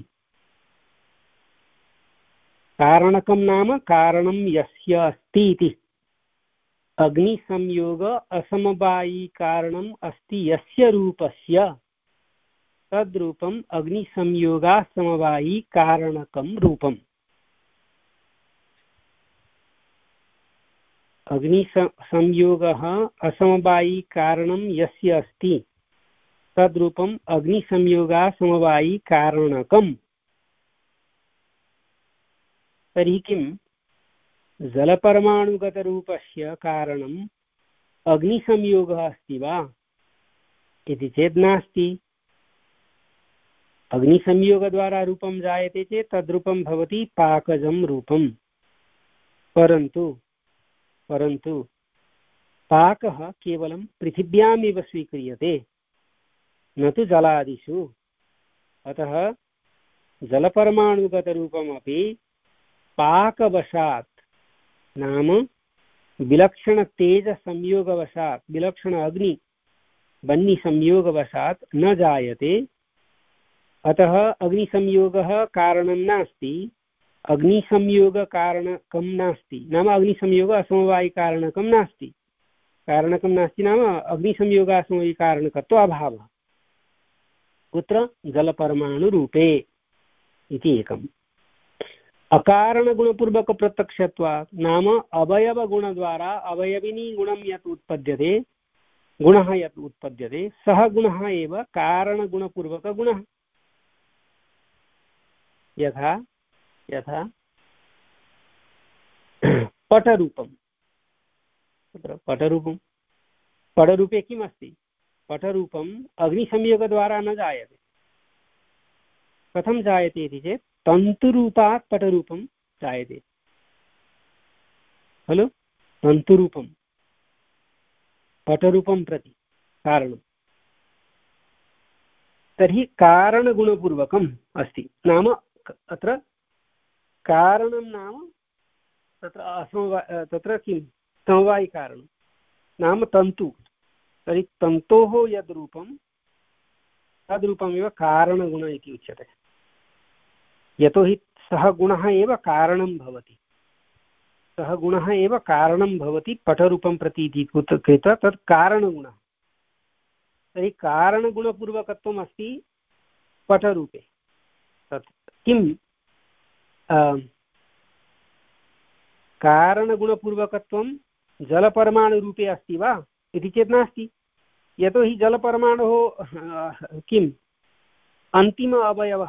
कारणकं नाम कारणं यस्य अस्ति इति। अग्निसंयोग असमवायिकारणम् अस्ति यस्य रूपस्य तद्रूपम् अग्निसंयोगासमवायिकारणकं रूपम्। अग्निसंयोगः असमवायिकारणं यस्य अस्ति तद्रूपम् अग्निसंयोगासमवायिकारणकम्। तर्हि किं जलपरमाणुगतरूपस्य कारणम् अग्निसंयोगः अस्ति वा इति चेत् नास्ति। अग्निसंयोगद्वारा रूपं जायते चेत् तद्रूपं भवति पाकजं रूपं। परन्तु परन्तु पाकः केवलं पृथिव्यामेव स्वीक्रियते, न तु जलादिषु। अतः जलपरमाणुगतरूपमपि पाकवशात् नाम विलक्षणतेजसंयोगवशात् विलक्षण अग्निवह्निसंयोगवशात् न जायते। अतः अग्निसंयोगः कारणं नास्ति, अग्निसंयोगकारणकं नास्ति। नाम अग्निसंयोग असमवायिकारणकं नास्ति। कारणकं नास्ति नाम अग्निसंयोगासमवायिकारणकत्व अभावः। कुत्र? जलपरमाणुरूपे इति एकम्। अकारणगुणपूर्वकप्रत्यक्षत्वात् नाम अवयवगुणद्वारा अवयविनी गुणं यत् उत्पद्यते, गुणः यत् उत्पद्यते सः गुणः एव कारणगुणपूर्वकगुणः। यथा यथा पटरूपं। तत्र पटरूपं पटरूपे किम् अस्ति? पटरूपम् अग्निसंयोगद्वारा न जायते। कथं जायते इति चेत् तन्तुरूपात् पटरूपं जायते खलु। तन्तुरूपं पटरूपं प्रति कारणं। तर्हि कारणगुणपूर्वकम् अस्ति। नाम अत्र कारणं नाम तत्र असमवाय तत्र किं समवायिकारणं नाम तन्तु। तर्हि तन्तोः यद् रूपं तद्रूपमेव कारणगुण इति उच्यते। यतोहि सः गुणः एव कारणं भवति, सः गुणः एव कारणं भवति पटरूपं प्रति इति कृत्वा तत् कारणगुणः। तर्हि कारणगुणपूर्वकत्वम् अस्ति पटरूपे। तत् किं कारणगुणपूर्वकत्वं जलपरमाणुरूपे अस्ति वा इति चेत् नास्ति। यतोहि जलपरमाणुः किम् अन्तिम अवयवः,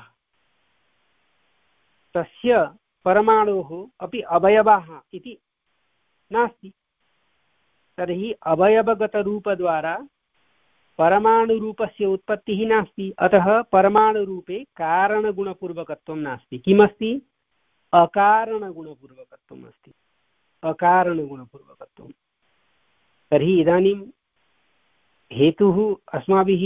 तस्य परमाणोः अपि अवयवाः इति नास्ति। तर्हि अवयवगतरूपद्वारा परमाणुरूपस्य उत्पत्तिः नास्ति। अतः परमाणुरूपे कारणगुणपूर्वकत्वं नास्ति। किमस्ति? अकारणगुणपूर्वकत्वम् अस्ति। अकारणगुणपूर्वकत्वं। तर्हि इदानीं हेतुः अस्माभिः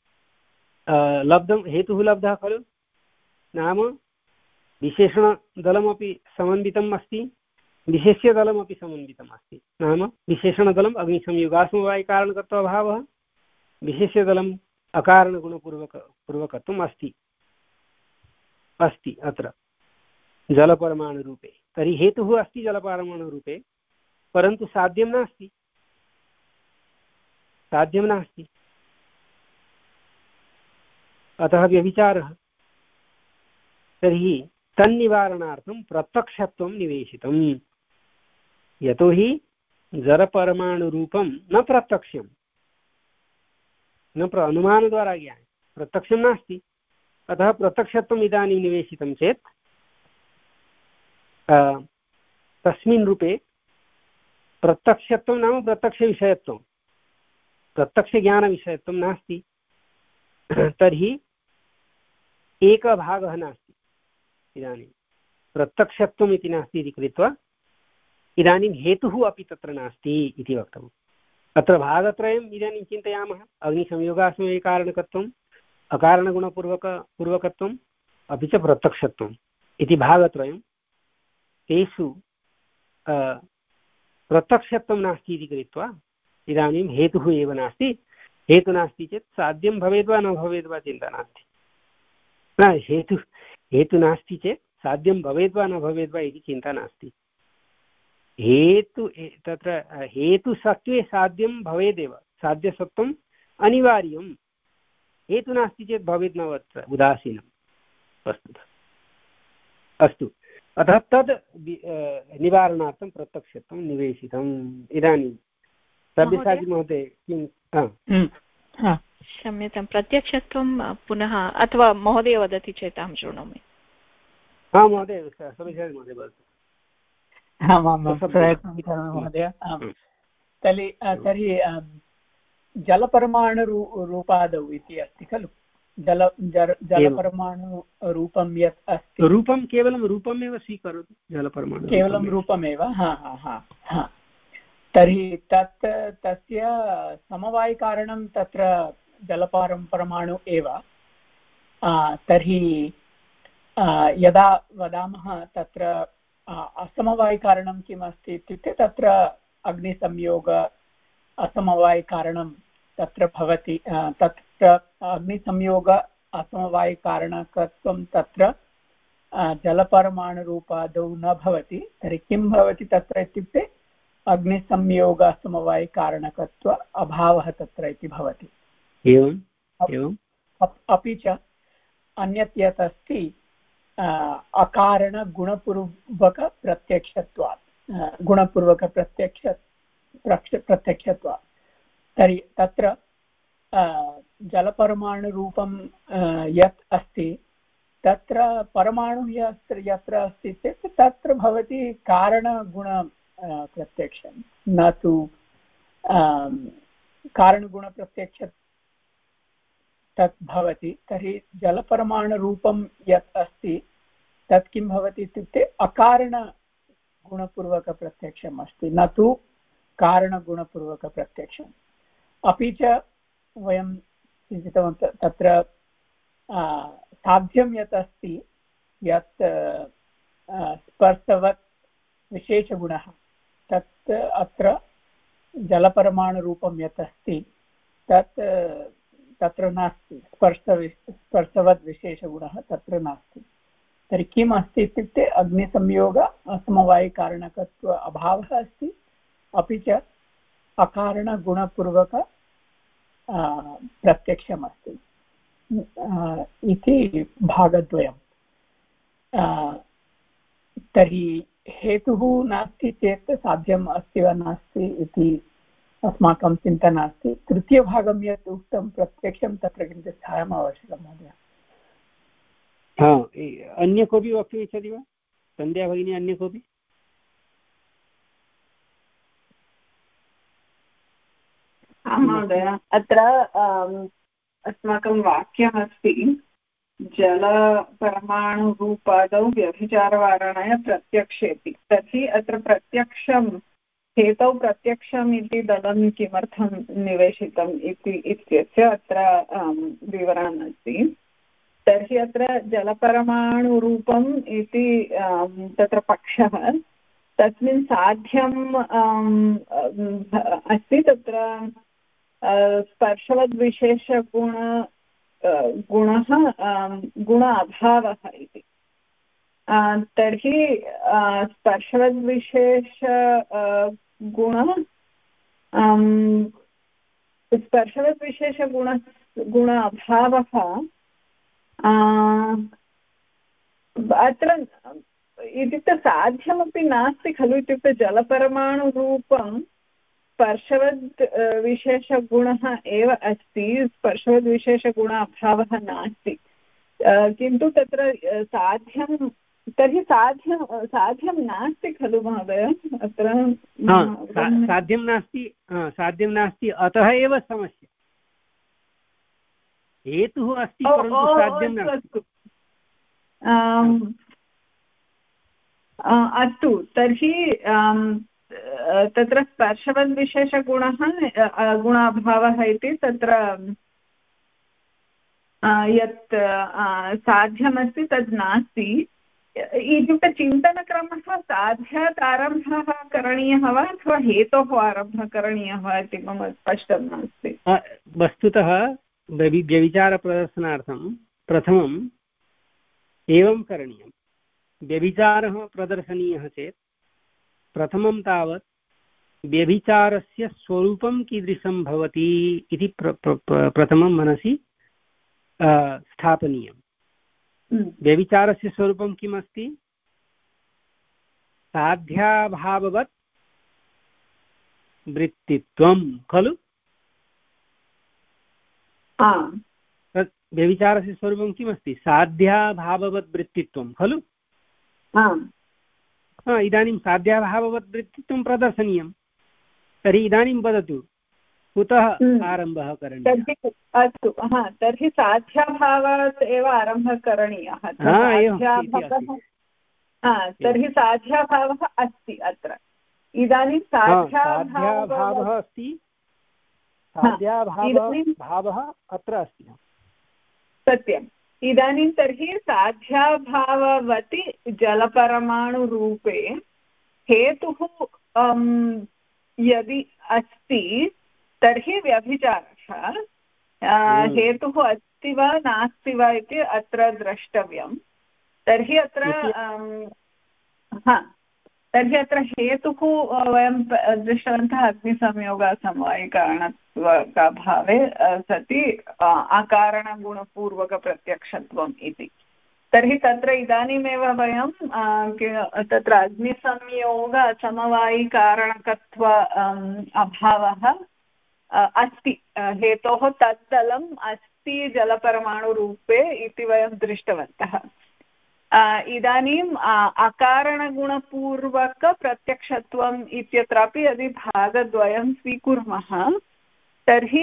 लब्धं हेतुः लब्धः खलु। नाम विशेषणदलमपि समन्वितम् अस्ति, विशेष्यदलमपि समन्वितम् अस्ति। नाम विशेषणदलम् अग्निसंयोगासमवायिकारणकत्वाभावः, विशेष्यदलं अकारणगुणपूर्वक पूर्वकत्वम् अस्ति अस्ति अत्र जलपरमाणुरूपे। तर्हि हेतुः अस्ति जलपरमाणुरूपे, परन्तु साध्यं नास्ति, साध्यं नास्ति, अतः व्यभिचारः। तर्हि तन्निवारणार्थं प्रत्यक्षत्वं निवेशितम्, यतोहि जलपरमाणुरूपं न प्रत्यक्षं, न प्र अनुमानद्वारा ज्ञानं, प्रत्यक्षं नास्ति, अतः प्रत्यक्षत्वम् इदानीं निवेशितं चेत् तस्मिन् रूपे प्रत्यक्षत्वं नाम प्रत्यक्षविषयत्वं, प्रत्यक्षज्ञानविषयत्वं नास्ति। तर्हि एकः भागः नास्ति, इदानीं प्रत्यक्षत्वम् इति नास्ति इति कृत्वा इदानीं हेतुः अपि तत्र नास्ति इति वक्तव्यम्। अत्र भागत्रयम् इदानीं चिन्तयामः, अग्निसंयोगासमयकारणकत्वम्, अकारणगुणपूर्वक पूर्वकत्वम्, अपि च प्रत्यक्षत्वम् इति भागत्रयं। तेषु प्रत्यक्षत्वं नास्ति इति कृत्वा इदानीं हेतुः एव नास्ति। हेतु नास्ति चेत् साध्यं भवेद् वा न भवेद् वा चिन्ता नास्ति, न हेतु हेतु नास्ति चेत् साध्यं भवेद् वा न भवेद् वा इति चिन्ता नास्ति। हेतु तत्र हेतुसत्त्वे साध्यं भवेदेव, साध्यसत्त्वम् अनिवार्यं, हेतु नास्ति चेत् भवेद् न वत् उदासीनं वस्तुतः। अस्तु, अतः तद् निवारणार्थं प्रत्यक्षत्वं निवेशितम्। इदानीं सव्यसाची महोदय किं? क्षम्यतां, प्रत्यक्षत्वं पुनः अथवा महोदय वदति चेत् अहं शृणोमि। हा महोदय, सव्यसाची महोदय वदतु। प्रयत्नं करोमि महोदय। तर्हि तर्हि जलपरमाणुरूपादौ इति अस्ति खलु, जल जलपरमाणुरूपं यत् अस्ति, रूपं केवलं रूपमेव स्वीकरोतु, जलपरमाणु केवलं रूपमेव। हा हा हा हा तर्हि तत् तस्य समवायिकारणं तत्र जलपरं परमाणु एव। तर्हि यदा वदामः तत्र असमवायिकारणं किम् अस्ति इत्युक्ते तत्र अग्निसंयोग असमवायिकारणं तत्र भवति। तत्र अग्निसंयोग असमवायिकारणकत्वं तत्र जलपरमाणुरूपादौ न भवति। तर्हि किं भवति तत्र इत्युक्ते अग्निसंयोग असमवायिकारणकत्व अभावः तत्र इति भवति। एवम् एवम् अपि च अन्यत् यत् अस्ति अकारणगुणपूर्वकप्रत्यक्षत्वात्, गुणपूर्वकप्रत्यक्ष प्रत्यक्षत्वात्। तर्हि तत्र जलपरमाणुरूपं यत् अस्ति तत्र परमाणुः यत्र यत्र अस्ति चेत् तत्र भवति कारणगुण प्रत्यक्षं, न तु कारणगुणप्रत्यक्ष तत् भवति। तर्हि जलपरमाणुरूपं यत् अस्ति तत् किं भवति इत्युक्ते अकारणगुणपूर्वकप्रत्यक्षम् अस्ति, न तु कारणगुणपूर्वकप्रत्यक्षम्। अपि च वयं चिन्तितवन्तः तत्र साध्यं यत् अस्ति, यत् स्पर्शवत् विशेषगुणः, तत् अत्र जलपरमाणुरूपं यत् अस्ति तत् तत्र नास्ति, स्पर्श स्पर्शवद् विशेषगुणः तत्र नास्ति। तर्हि किम् अस्ति इत्युक्ते अग्निसंयोग असमवायिकारणकत्व अभावः अस्ति, अपि च अकारणगुणपूर्वक प्रत्यक्षमस्ति इति भागद्वयं। तर्हि हेतुः नास्ति चेत् साध्यम् अस्ति वा नास्ति इति अस्माकं चिन्ता नास्ति। तृतीयभागं यत् उक्तं प्रत्यक्षं, तत्र किञ्चित् स्थायम् आवश्यकं महोदय। हा, अन्य कोऽपि वक्तुम् इच्छति वा सन्ध्या भगिनी? अन्य कोऽपि? आं महोदय, अत्र अस्माकं वाक्यमस्ति जलपरमाणुरूपादौ व्यभिचारवारणाय प्रत्यक्षेति। तर्हि अत्र प्रत्यक्षं हेतौ प्रत्यक्षम् इति दलं किमर्थं निवेशितम् इति इत्यस्य अत्र विवरणम् अस्ति। तर्हि अत्र जलपरमाणुरूपम् इति तत्र पक्षः, तस्मिन् साध्यम् अस्ति। तत्र स्पर्शवद्विशेषगुण गुणः गुण अभावः इति तर्हि स्पर्शवद्विशेष गुण स्पर्शवद्विशेषगुण गुण अभावः अत्र इत्युक्ते साध्यमपि नास्ति खलु इत्युक्ते जलपरमाणुरूपं स्पर्शवद् विशेषगुणः एव अस्ति स्पर्शवद्विशेषगुण अभावः नास्ति किन्तु तत्र साध्यं तर्हि साध्यं साध्यं नास्ति खलु महोदय अत्र साध्यं नास्ति साध्यं नास्ति अतः एव समस्या हेतुः अस्ति परन्तु साध्यं नास्ति अस्तु तर्हि तत्र स्पर्शवद्विशेषगुणः गुणाभावः इति तत्र यत् साध्यमस्ति तद् नास्ति इत्युक्ते चिन्तनक्रमः साध्यात् आरम्भः करणीयः वा अथवा हेतोः आरम्भः करणीयः वा इति मम स्पष्टं नास्ति वस्तुतः व्यभिचारप्रदर्शनार्थं प्रथमम् एवं करणीयं व्यभिचारः प्रदर्शनीयः चेत् प्रथमं तावत् व्यभिचारस्य स्वरूपं कीदृशं भवति इति प्र, प्र, प्र, प्रथमं मनसि स्थापनीयम् व्यभिचारस्य स्वरूपं किम् अस्ति साध्याभाववत् वृत्तित्वं खलु तत् व्यभिचारस्य स्वरूपं किमस्ति साध्याभाववत् वृत्तित्वं खलु इदानीं साध्याभाववत् वृत्तित्वं प्रदर्शनीयं तर्हि इदानीं वदतु कुतः आरम्भः करणीयः अस्तु हा तर्हि साध्याभावात् एव आरम्भः करणीयः तर्हि साध्याभावः अस्ति अत्र इदानीं साध्याभावः अस्ति साध्याभावः अत्र अस्ति सत्यम् इदानीं तर्हि साध्याभाववति जलपरमाणुरूपे हेतुः यदि अस्ति तर्हि व्यभिचारः हेतुः अस्ति वा नास्ति वा इति अत्र द्रष्टव्यं तर्हि अत्र हा तर्हि अत्र हेतुः वयं दृष्टवन्तः अग्निसंयोगसमवायिकारणत्वभावे सति अकारणगुणपूर्वकप्रत्यक्षत्वम् इति तर्हि तत्र इदानीमेव वयं तत्र अग्निसंयोग असमवायिकारणकत्व अभावः अस्ति हेतोः तद्दलम् अस्ति जलपरमाणुरूपे इति वयं दृष्टवन्तः इदानीम् अकारणगुणपूर्वकप्रत्यक्षत्वम् इत्यत्रापि यदि भागद्वयं स्वीकुर्मः तर्हि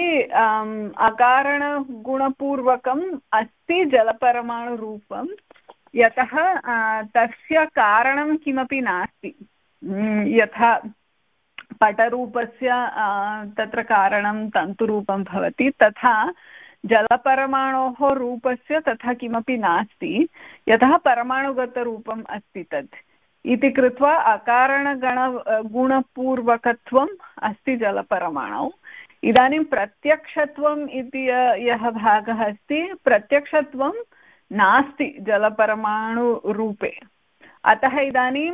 अकारणगुणपूर्वकम् अस्ति जलपरमाणुरूपं यतः तस्य कारणं किमपि नास्ति यथा पटरूपस्य तत्र कारणं तन्तुरूपं भवति तथा जलपरमाणोः रूपस्य तथा किमपि नास्ति यतः परमाणुगतरूपम् अस्ति तत् इति कृत्वा अकारणगण गुणपूर्वकत्वम् अस्ति जलपरमाणौ इदानीं प्रत्यक्षत्वम् इति यः भागः अस्ति प्रत्यक्षत्वं नास्ति जलपरमाणुरूपे अतः इदानीं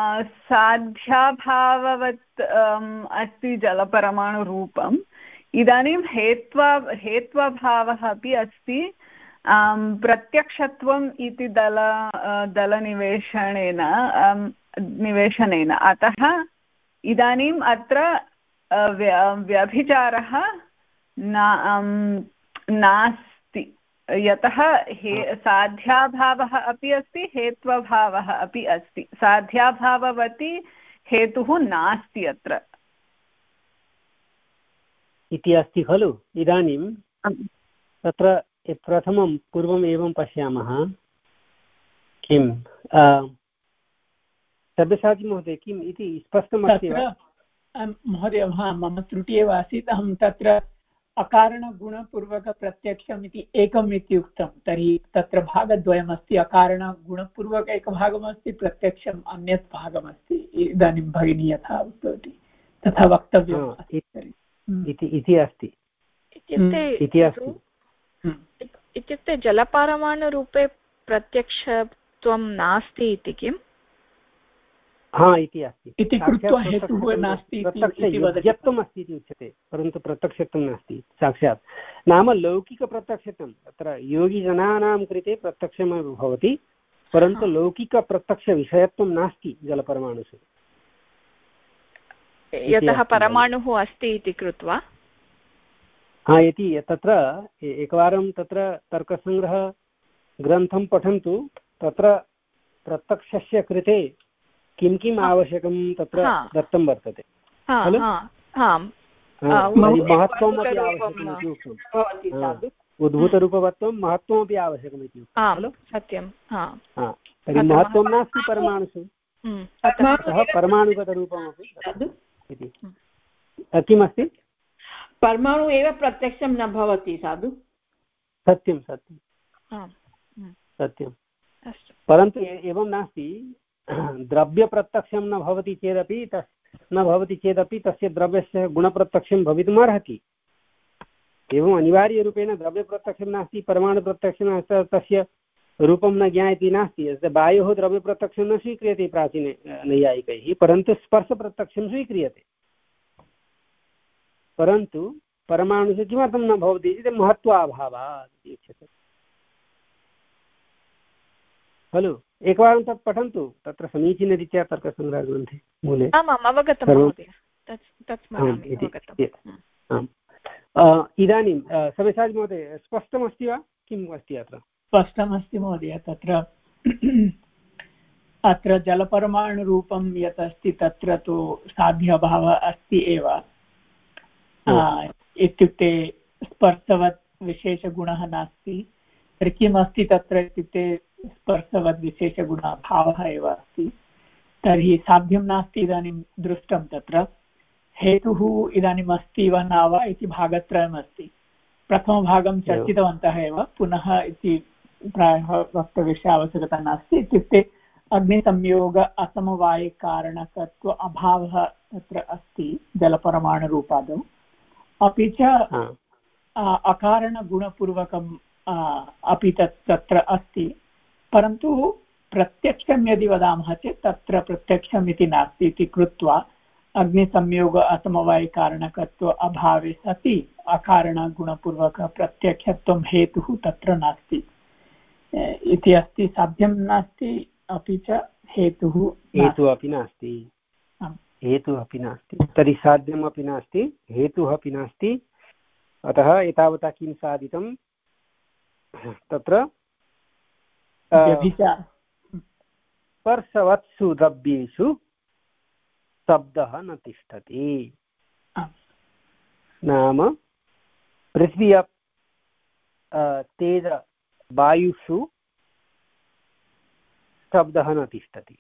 साध्याभाववत् अस्ति जलपरमाणुरूपम् इदानीं हेत्वा हेत्वाभावः अपि अस्ति प्रत्यक्षत्वम् इति दल दलनिवेशनेन निवेशनेन अतः इदानीम् अत्र व्यभिचारः नास्ति यतः हे साध्याभावः अपि अस्ति हेत्वभावः अपि अस्ति साध्याभाववती हेतुः नास्ति अत्र इति अस्ति खलु इदानीं तत्र प्रथमं पूर्वम् एवं पश्यामः किं सब्यसाची महोदय किम् इति स्पष्टमस्ति वा महोदय मम त्रुटिः एव आसीत् अहं तत्र अकारणगुणपूर्वकप्रत्यक्षम् इति एकम् इति उक्तं तर्हि तत्र भागद्वयमस्ति अकारणगुणपूर्वक एकभागमस्ति प्रत्यक्षम् अन्यत् भागमस्ति इदानीं भगिनी यथा उक्तवती तथा वक्तव्यम् इति अस्ति इत्युक्ते इत्युक्ते जलपरमाणुरूपे प्रत्यक्षत्वं नास्ति इति किम्? हा इति अस्ति इति कृत्वा हेतुः नास्ति प्रत्यक्षयोग्यत्वम् अस्ति इति उच्यते, परन्तु प्रत्यक्षत्वं नास्ति साक्षात्। नाम लौकिकप्रत्यक्षत्वं तत्र योगिजनानां कृते प्रत्यक्षमेव भवति, परन्तु लौकिकप्रत्यक्षविषयत्वं नास्ति जलपरमाणुषु, यतः परमाणुः अस्ति इति कृत्वा। हा इति तत्र एकवारं तत्र तर्कसङ्ग्रह ग्रन्थं पठन्तु, तत्र प्रत्यक्षस्य कृते किं किम् आवश्यकं तत्र दत्तं वर्तते खलु। महत्त्वमपि आवश्यकम् इति उक्तम्, उद्भूतरूपवत्वं महत्त्वमपि आवश्यकम् इति उक्तं खलु। सत्यं। तर्हि महत्त्वं नास्ति परमाणुषु, अतः परमाणुगतरूपमपि इति। किमस्ति? परमाणु एव प्रत्यक्षं न भवति साधु। सत्यं सत्यं सत्यं, परन्तु एवं नास्ति, द्रव्यप्रत्यक्षं न भवति चेदपि तस् न भवति चेदपि तस्य द्रव्यस्य गुणप्रत्यक्षं भवितुम् अर्हति। एवम् अनिवार्यरूपेण द्रव्यप्रत्यक्षं नास्ति, परमाणुप्रत्यक्षं नास्ति, तस्य रूपं न ज्ञायते नास्ति। वायोः द्रव्यप्रत्यक्षं न स्वीक्रियते प्राचीने नैयायिकैः, परन्तु स्पर्शप्रत्यक्षं स्वीक्रियते। परन्तु परमाणुषु किमर्थं न भवति इति महत्त्वाभावात् इति उच्यते खलु। एकवारं तत् पठन्तु, तत्र समीचीनरीत्या तर्कसङ्ग्रहग्रन्थे मूले। आमाम् अवगतं महोदय, इदानीं सव्यसाचि महोदय स्पष्टमस्ति वा, किम् अस्ति अत्र? स्पष्टमस्ति महोदय। तत्र अत्र जलपरमाणुरूपं यत् अस्ति तत्र तु साध्यभावः अस्ति एव, इत्युक्ते स्पर्शवत् विशेषगुणः नास्ति। तर्हि किम् अस्ति तत्र इत्युक्ते स्पर्शवद् विशेषगुणः भावः एव अस्ति। तर्हि साध्यं नास्ति इदानीं दृष्टं तत्र हेतुः इदानीम् अस्ति वा न वा इति भागत्रयमस्ति। प्रथमभागं चर्चितवन्तः एव, पुनः इति प्रायः वक्तव्यस्य आवश्यकता नास्ति। इत्युक्ते अग्निसंयोग असमवायिकारणकत्व अभावः तत्र अस्ति जलपरमाणुरूपादौ, अपि च अकारणगुणपूर्वकम् अपि तत् तत्र अस्ति। परन्तु प्रत्यक्षं यदि वदामः चेत् तत्र प्रत्यक्षम् इति नास्ति इति कृत्वा अग्निसंयोग असमवायिकारणकत्व अभावे सति अकारणगुणपूर्वकप्रत्यक्षत्वं हेतुः तत्र नास्ति इति अस्ति। साध्यं नास्ति, अपि च हेतुः हेतुः अपि नास्ति हेतुः अपि नास्ति तर्हि साध्यमपि नास्ति, हेतुः अपि नास्ति। अतः एतावता किं साधितं तत्र स्पर्शवत्सु द्रव्येषु शब्दः न तिष्ठति। नाम पृथ्वी तेज वायुषु शब्दः न तिष्ठति।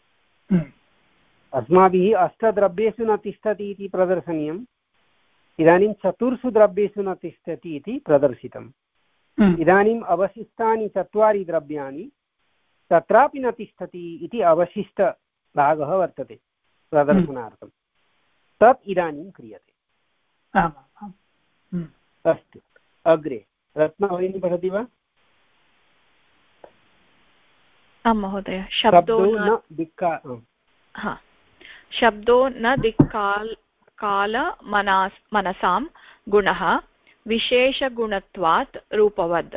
अस्माभिः अष्टद्रव्येषु न तिष्ठति इति प्रदर्शनीयम्। इदानीं चतुर्षु द्रव्येषु न तिष्ठति इति प्रदर्शितम्। इदानीम् अवशिष्टानि चत्वारि द्रव्याणि तत्रापि न तिष्ठति इति अवशिष्टभागः वर्तते प्रदर्शनार्थं, तत् इदानीं क्रियते। अस्तु, अग्रे रत्नभगिनी पठति वा? आं महोदय। शब्दो न दिक्काल हा शब्दो न दिक्काल काल मनास् मनसां गुणः विशेषगुणत्वात् रूपवद्।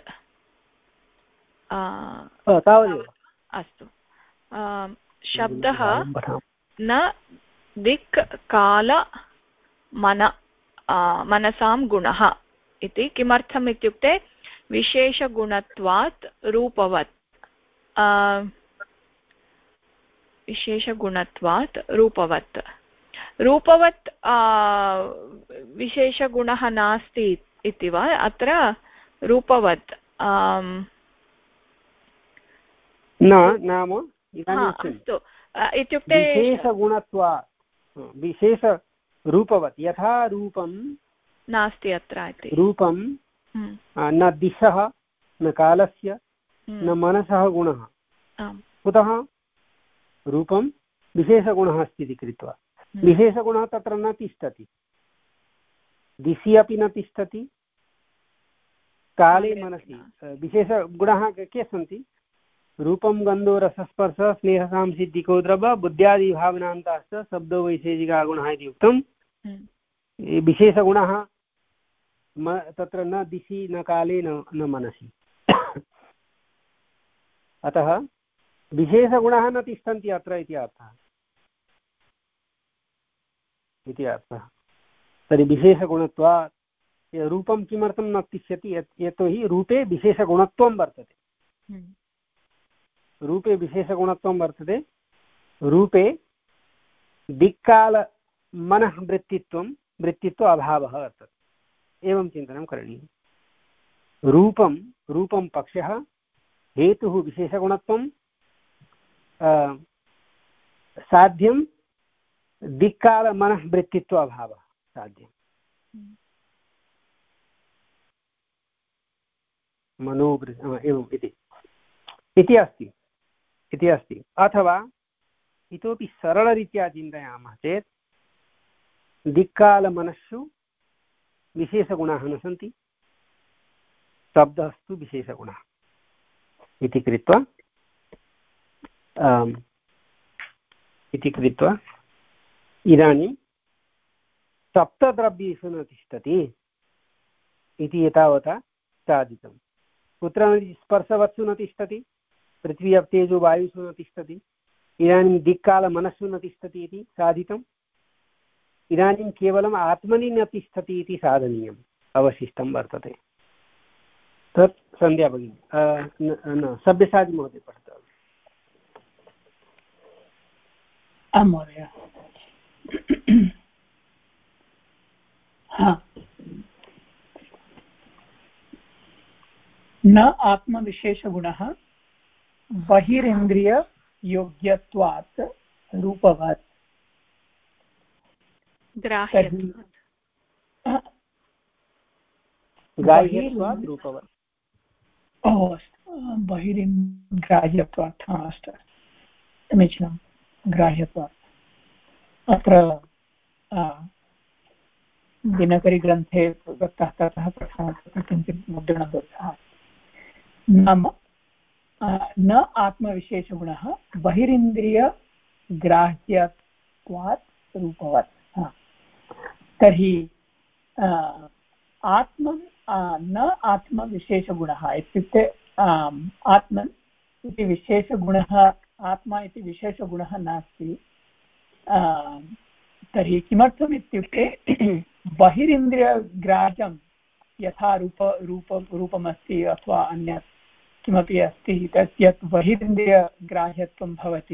अस्तु, शब्दः न दिक् काल मन मनसां गुणः इति किमर्थम् इत्युक्ते विशेषगुणत्वात् रूपवत्। विशेषगुणत्वात् रूपवत् रूपवत् विशेषगुणः नास्ति इति वा अत्र? रूपवत् न, नाम अस्तु इत्युक्ते विशेषगुणत्वात् विशेषरूपवत् यथा रूपं नास्ति अत्र इति। रूपं न दिशः न कालस्य न मनसः गुणः। कुतः? रूपं विशेषगुणः अस्ति इति कृत्वा। विशेषगुणः तत्र न तिष्ठति, दिशि अपि न तिष्ठति काले मनसि विशेषगुणाः के सन्ति? रूपं गन्धो रसस्पर्शः स्नेहसां सिद्धिको द्रव बुद्ध्यादिभावनान्ताश्च शब्दो वैशेषिका गुणः इति उक्तं। विशेषगुणः तत्र न दिशि न काले न न मनसि। अतः विशेषगुणाः न तिष्ठन्ति अत्र इति अर्थः इति अर्थः। तर्हि विशेषगुणत्वात् रूपं किमर्थं न तिष्ठति? यतोहि रूपे विशेषगुणत्वं वर्तते। रूपे विशेषगुणत्वं वर्तते। रूपे दिक्काल मनः वृत्तित्वं वृत्तित्व अभावः वर्तते। एवं चिन्तनं करणीयं। रूपं रूपं पक्षः, हेतुः विशेषगुणत्वं, साध्यं दिक्काल मनः वृत्तित्व अभावः साध्यं। मनोवृ एवम् इति इति अस्ति इति अस्ति। अथवा इतोपि सरलरीत्या चिन्तयामः चेत् दिक्कालमनस्सु विशेषगुणाः न सन्ति, शब्दस्तु विशेषगुणः इति कृत्वा इति कृत्वा इदानीं सप्तद्रव्येषु न तिष्ठति इति एतावता साधितं। कुत्र स्पर्शवत्सु न तिष्ठति, पृथ्वी अप् तेजो वायुषु न तिष्ठति। इदानीं दिक्कालमनस्सु न तिष्ठति इति साधितम्। इदानीं केवलम् आत्मनि न तिष्ठति इति साधनीयम् अवशिष्टं वर्तते। तत् सन्ध्या भगिनी न सभ्यसाचि महोदय पठतु। आं महोदय। न आत्मविशेषगुणः बहिरिन्द्रिययोग्यत्वात् रूपवत् ग्राह्यत्वात् रूपवत्। बहिरिन्द्रियग्राह्यत्वात् अस्तु, समीचीनं। ग्राह्यत्वात् अत्र दिनकरीग्रन्थे ततः ततः पठामः किञ्चित् मुद्रणदोषः। नाम न आत्मविशेषगुणः बहिरिन्द्रियग्राह्यत्वात् रूपवत्। तर्हि आत्मन् न आत्मविशेषगुणः इत्युक्ते आत्मन् इति विशेषगुणः, आत्मा इति विशेषगुणः नास्ति। तर्हि किमर्थम् इत्युक्ते बहिरिन्द्रियग्राह्यं यथा रूप रूप रूपमस्ति अथवा अन्यत् किमपि अस्ति तत् यत् बहिरिन्द्रियग्राह्यत्वं भवति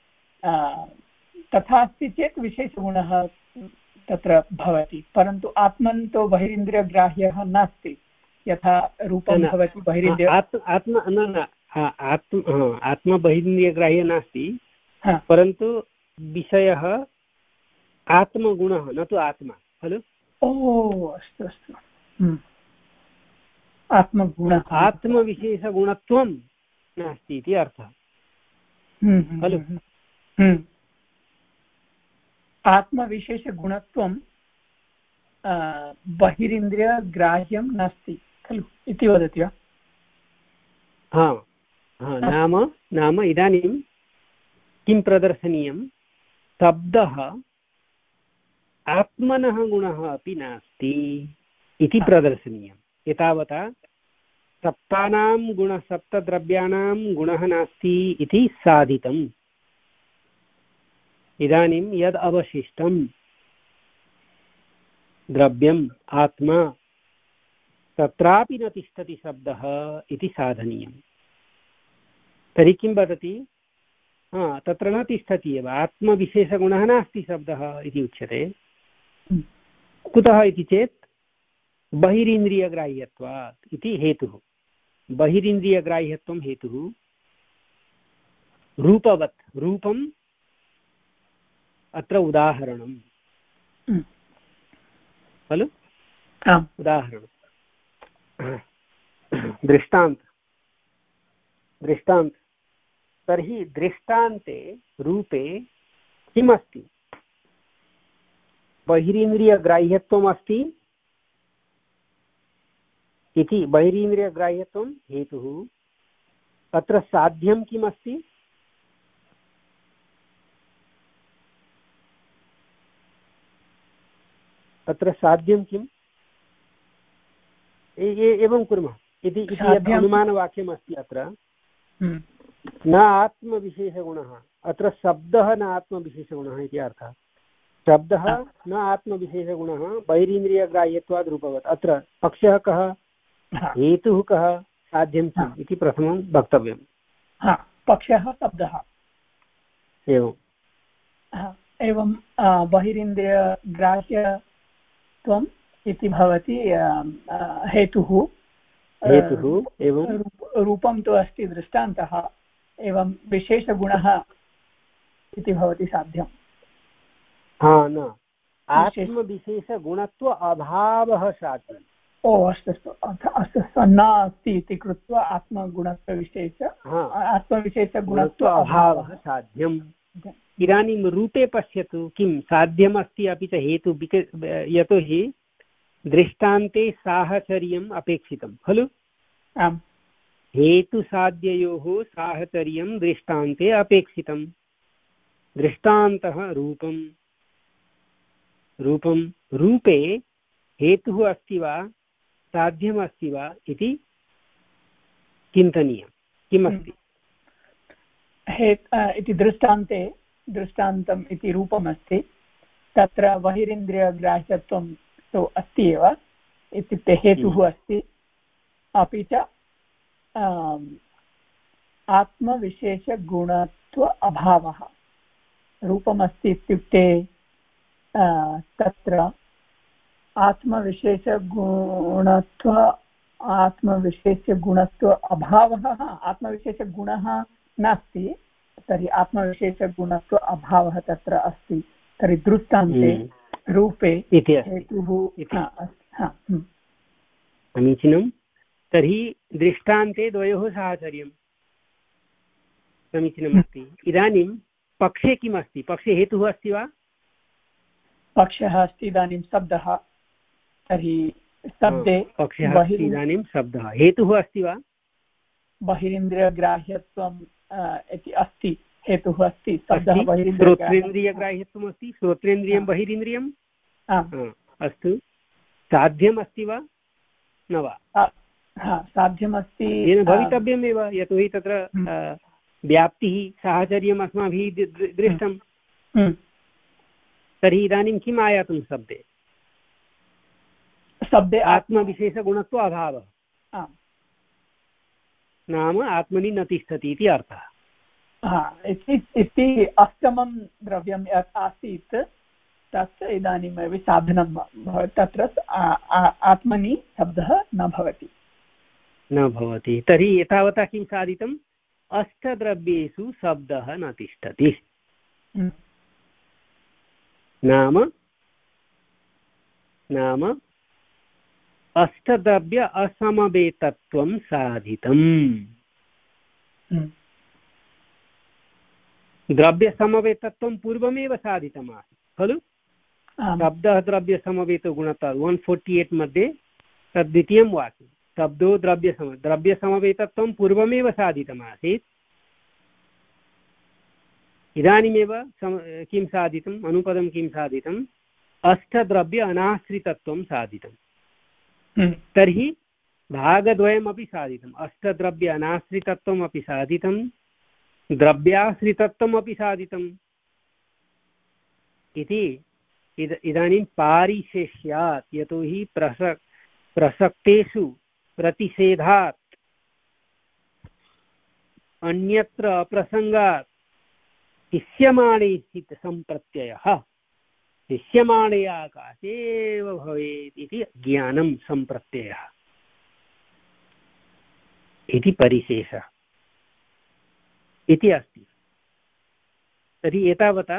तथा अस्ति चेत् विशेषगुणः तत्र भवति। परन्तु आत्मन् तु बहिरिन्द्रियग्राह्यः नास्ति, यथा रूपं भवति बहिरिन्द्रिय आत्म न आत्मा बहिरिन्द्रियग्राह्य नास्ति, परन्तु विषयः आत्मगुणः न तु आत्मा खलु। ओ अस्तु अस्तु। आत्मगुणः आत्मविशेषगुणत्वं नास्ति इति अर्थः खलु। आत्मविशेषगुणत्वं बहिरिन्द्रियग्राह्यं नास्ति खलु इति वदति वा? हा नाम नाम इदानीं किं प्रदर्शनीयं? शब्दः आत्मनः गुणः अपि नास्ति इति प्रदर्शनीयम्। एतावता सप्तानां गुण सप्तद्रव्याणां गुणः नास्ति इति साधितम्। इदानीं यद् अवशिष्टं द्रव्यम् आत्मा तत्रापि न तिष्ठति शब्दः इति साधनीयम्। तर्हि किं वदति? हा तत्र न तिष्ठति एव, आत्मविशेषगुणः नास्ति शब्दः इति उच्यते। कुतः इति चेत् बहिरिन्द्रियग्राह्यत्वात् इति हेतुः। बहिरिन्द्रियग्राह्यत्वं हेतुः। रूपवत्, रूपम् अत्र उदाहरणं खलु। उदाहरणं दृष्टान्त दृष्टान्त तर्हि दृष्टान्ते रूपे किमस्ति? बहिरिन्द्रियग्राह्यत्वम् अस्ति, इति बहिरीन्द्रियग्राह्यत्वं हेतुः। अत्र साध्यं किम् अस्ति? अत्र साध्यं किम्? एवं कुर्मः इति यत् अनुमानवाक्यम् अस्ति अत्र न आत्मविशेषगुणः, अत्र शब्दः न आत्मविशेषगुणः इति अर्थः। शब्दः न आत्मविशेषगुणः बहिरीन्द्रियग्राह्यत्वाद् रूपवत्। अत्र पक्षः कः, हेतुः कः, साध्यं किम् इति प्रथमं वक्तव्यम्। पक्षः शब्दः। एवं एवं बहिरीन्द्रियग्राह्यत्वम् इति भवति हेतुः। हेतुः एवं रूपं तु अस्ति दृष्टान्तः, एवं विशेषगुणः इति भवति साध्यं। हा न आत्मविशेषगुणत्व अभावः साध्यम्। ओ अस्तु अस्तु अस्तु न अस्ति इति कृत्वा आत्मगुणत्वविशेष आत्मविशेषगुणत्व अभावः साध्यम्। इदानीं रूपे पश्यतु किं साध्यम् अस्ति अपि च हेतु, यतोहि दृष्टान्ते साहचर्यम् अपेक्षितं खलु। आम् हेतुसाध्ययोः साहचर्यं दृष्टान्ते अपेक्षितं। दृष्टान्तः रूपं रूपं रूपे हेतुः अस्ति वा साध्यम् अस्ति वा इति चिन्तनीयं। किमस्ति इति दृष्टान्ते दृष्टान्तम् इति रूपमस्ति, तत्र बहिरीन्द्रियग्राह्यत्वं तु अस्ति एव, इत्युक्ते हेतुः अस्ति, अपि च आत्मविशेषगुणत्व अभावः। रूपमस्ति इत्युक्ते तत्र आत्मविशेषगुणत्व आत्मविशेषगुणत्व अभावः, आत्मविशेषगुणः नास्ति, तर्हि आत्मविशेषगुणत्व अभावः तत्र अस्ति। तर्हि दृष्टान्ते रूपे हेतुः समीचीनं। तर्हि दृष्टान्ते द्वयोः साहचर्यं समीचीनमस्ति। इदानीं पक्षे किम् अस्ति? पक्षे हेतुः अस्ति वा? पक्षः अस्ति इदानीं शब्दः, तर्हि शब्दे पक्षः अस्ति इदानीं शब्दः, हेतुः अस्ति वा? बहिरीन्द्रियग्राह्यत्वम् इति अस्ति, हेतुः अस्ति। शब्दः श्रोत्रेन्द्रियग्राह्यत्वम् अस्ति, श्रोत्रेन्द्रियं बहिरीन्द्रियम् अस्तु। साध्यम् अस्ति वा न वा? साध्यमस्ति, येन भवितव्यमेव, यतोहि तत्र व्याप्तिः साहचर्यम् अस्माभिः दृष्टं। तर्हि इदानीं किम् आयातं शब्दे? शब्दे आत्मविशेषगुणत्व अभावः, नाम आत्मनि न तिष्ठति इति अर्थः। इति अष्टमं द्रव्यं यत् आसीत् तत् इदानीमेव साधनं भवति, तत्र आत्मनि शब्दः न भवति न भवति तर्हि एतावता किं साधितम्? अष्टद्रव्येषु शब्दः न तिष्ठति। नाम नाम अष्टद्रव्य असमवेतत्वं साधितम्। द्रव्यसमवेतत्वं पूर्वमेव साधितमासीत् खलु। शब्दः द्रव्यसमवेतगुणता वन् फोर्टि एट् मध्ये तद् द्वितीयं वाक्यं। शब्दो द्रव्यसम द्रव्यसमवेतत्वं पूर्वमेव साधितमासीत्। इदानीमेव किं साधितम्? अनुपदं किं साधितम्? अष्टद्रव्य अनाश्रितत्वं साधितम्। तर्हि भागद्वयमपि साधितम्। अष्टद्रव्य अनाश्रितत्वम् अपि साधितं, द्रव्याश्रितत्वम् अपि साधितम् इति इदानीं पारिशेष्यात्, यतोहि प्रसक् प्रसक्तेषु प्रतिषेधात् अन्यत्र अप्रसङ्गात् शिष्यमाणे स्थित सम्प्रत्ययः शिष्यमाणे आकाशे एव भवेत् इति ज्ञानं सम्प्रत्ययः इति परिशेषः इति अस्ति। तर्हि एतावता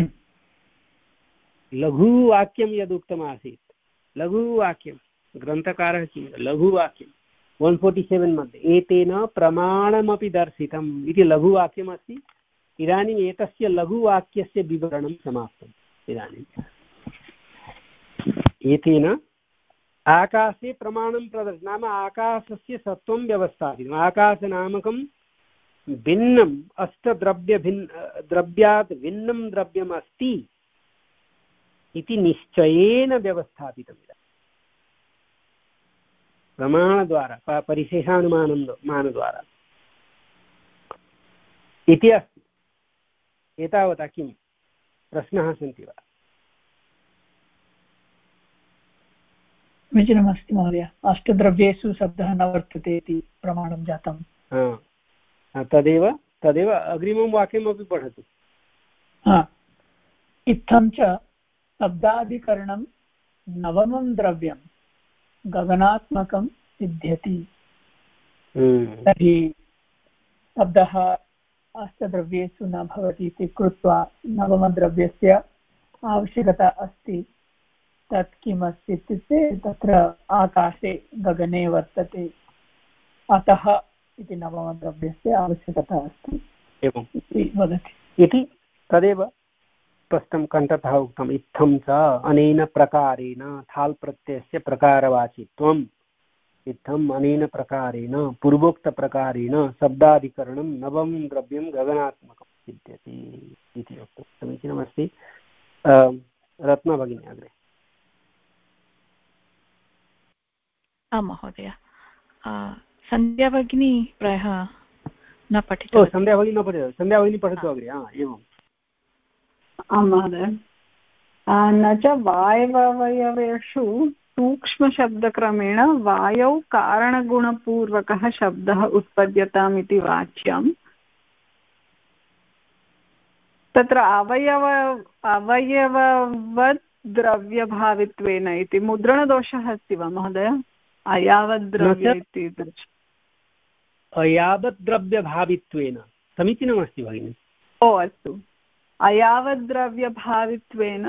लघुवाक्यं यदुक्तमासीत्, लघुवाक्यं ग्रन्थकारः किं लघुवाक्यं वन् फोर्टि सेवेन् मध्ये एतेन प्रमाणमपि दर्शितम् इति लघुवाक्यमस्ति। इदानीम् एतस्य लघुवाक्यस्य विवरणं समाप्तम्। इदानीम् एतेन आकाशे प्रमाणं प्रदर्श नाम आकाशस्य सत्त्वं व्यवस्थापितम् आकाशनामकं भिन्नम् अष्टद्रव्यभिन्न द्रव्यात् भिन्नं द्रव्यम् अस्ति इति निश्चयेन व्यवस्थापितम् प्रमाणद्वारा परिशेषानुमानं मानद्वारा इति अस्ति। एतावता किं प्रश्नाः सन्ति वा? समीचीनमस्ति महोदय। अष्टद्रव्येषु शब्दः न वर्तते इति प्रमाणं जातं। तदेव तदेव अग्रिमं वाक्यमपि पठतु। इत्थं च शब्दाधिकरणं नवमं द्रव्यं गगनात्मकं सिद्ध्यति। तर्हि शब्दः अष्टद्रव्येषु न भवति इति कृत्वा नवमद्रव्यस्य आवश्यकता अस्ति। तत् किमस्ति इत्युक्ते तत्र आकाशे गगने वर्तते, अतः इति नवमद्रव्यस्य आवश्यकता अस्ति एवम् इति वदति। इति तदेव स्पष्टं कण्ठतः उक्तम्। इत्थं च अनेन प्रकारेण थाल् प्रत्ययस्य प्रकारवाचित्वम् इत्थम् अनेन प्रकारेण पूर्वोक्तप्रकारेण शब्दाधिकरणं नवमं द्रव्यं गगनात्मकं सिद्ध्यति इति उक्तं। समीचीनमस्ति। रत्ना भगिनी अग्रे। आं महोदय। सन्ध्या भगिनी प्रायः न पठितवती। सन्ध्या भगिनी न पठितवती। सन्ध्या भगिनी पठतु अग्रे। एवम्। आं महोदय। न च वायवयवेषु सूक्ष्मशब्दक्रमेण वायौ कारणगुणपूर्वकः शब्दः उत्पद्यताम् इति वाच्यम्। तत्र अवयव अवयववत् द्रव्यभावित्वेन इति मुद्रणदोषः अस्ति वा महोदय? अयावत् द्रव्य इति अयावत् द्रव्यभावित्वेन समीचीनमस्ति भगिनि। ओ अस्तु। अयावत् द्रव्यभावित्वेन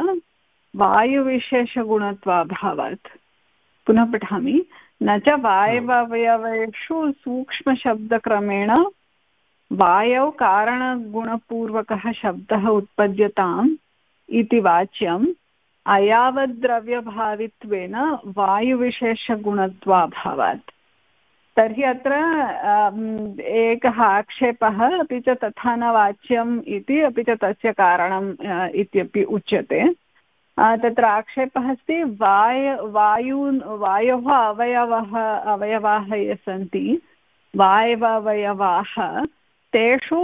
वायुविशेषगुणत्वाभावात्। पुनः पठामि। न च वायवयवेषु सूक्ष्मशब्दक्रमेण वायौ कारणगुणपूर्वकः शब्दः उत्पद्यताम् इति वाच्यम् अयावद्द्रव्यभावित्वेन वायुविशेषगुणत्वाभावात्। तर्हि अत्र एकः आक्षेपः अपि च तथा न वाच्यम् इति अपि च तस्य कारणम् इत्यपि उच्यते। तत्र आक्षेपः अस्ति वाय वायु वायोः अवयवः अवयवाः ये सन्ति वायववयवाः तेषु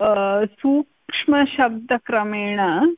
सूक्ष्मशब्दक्रमेण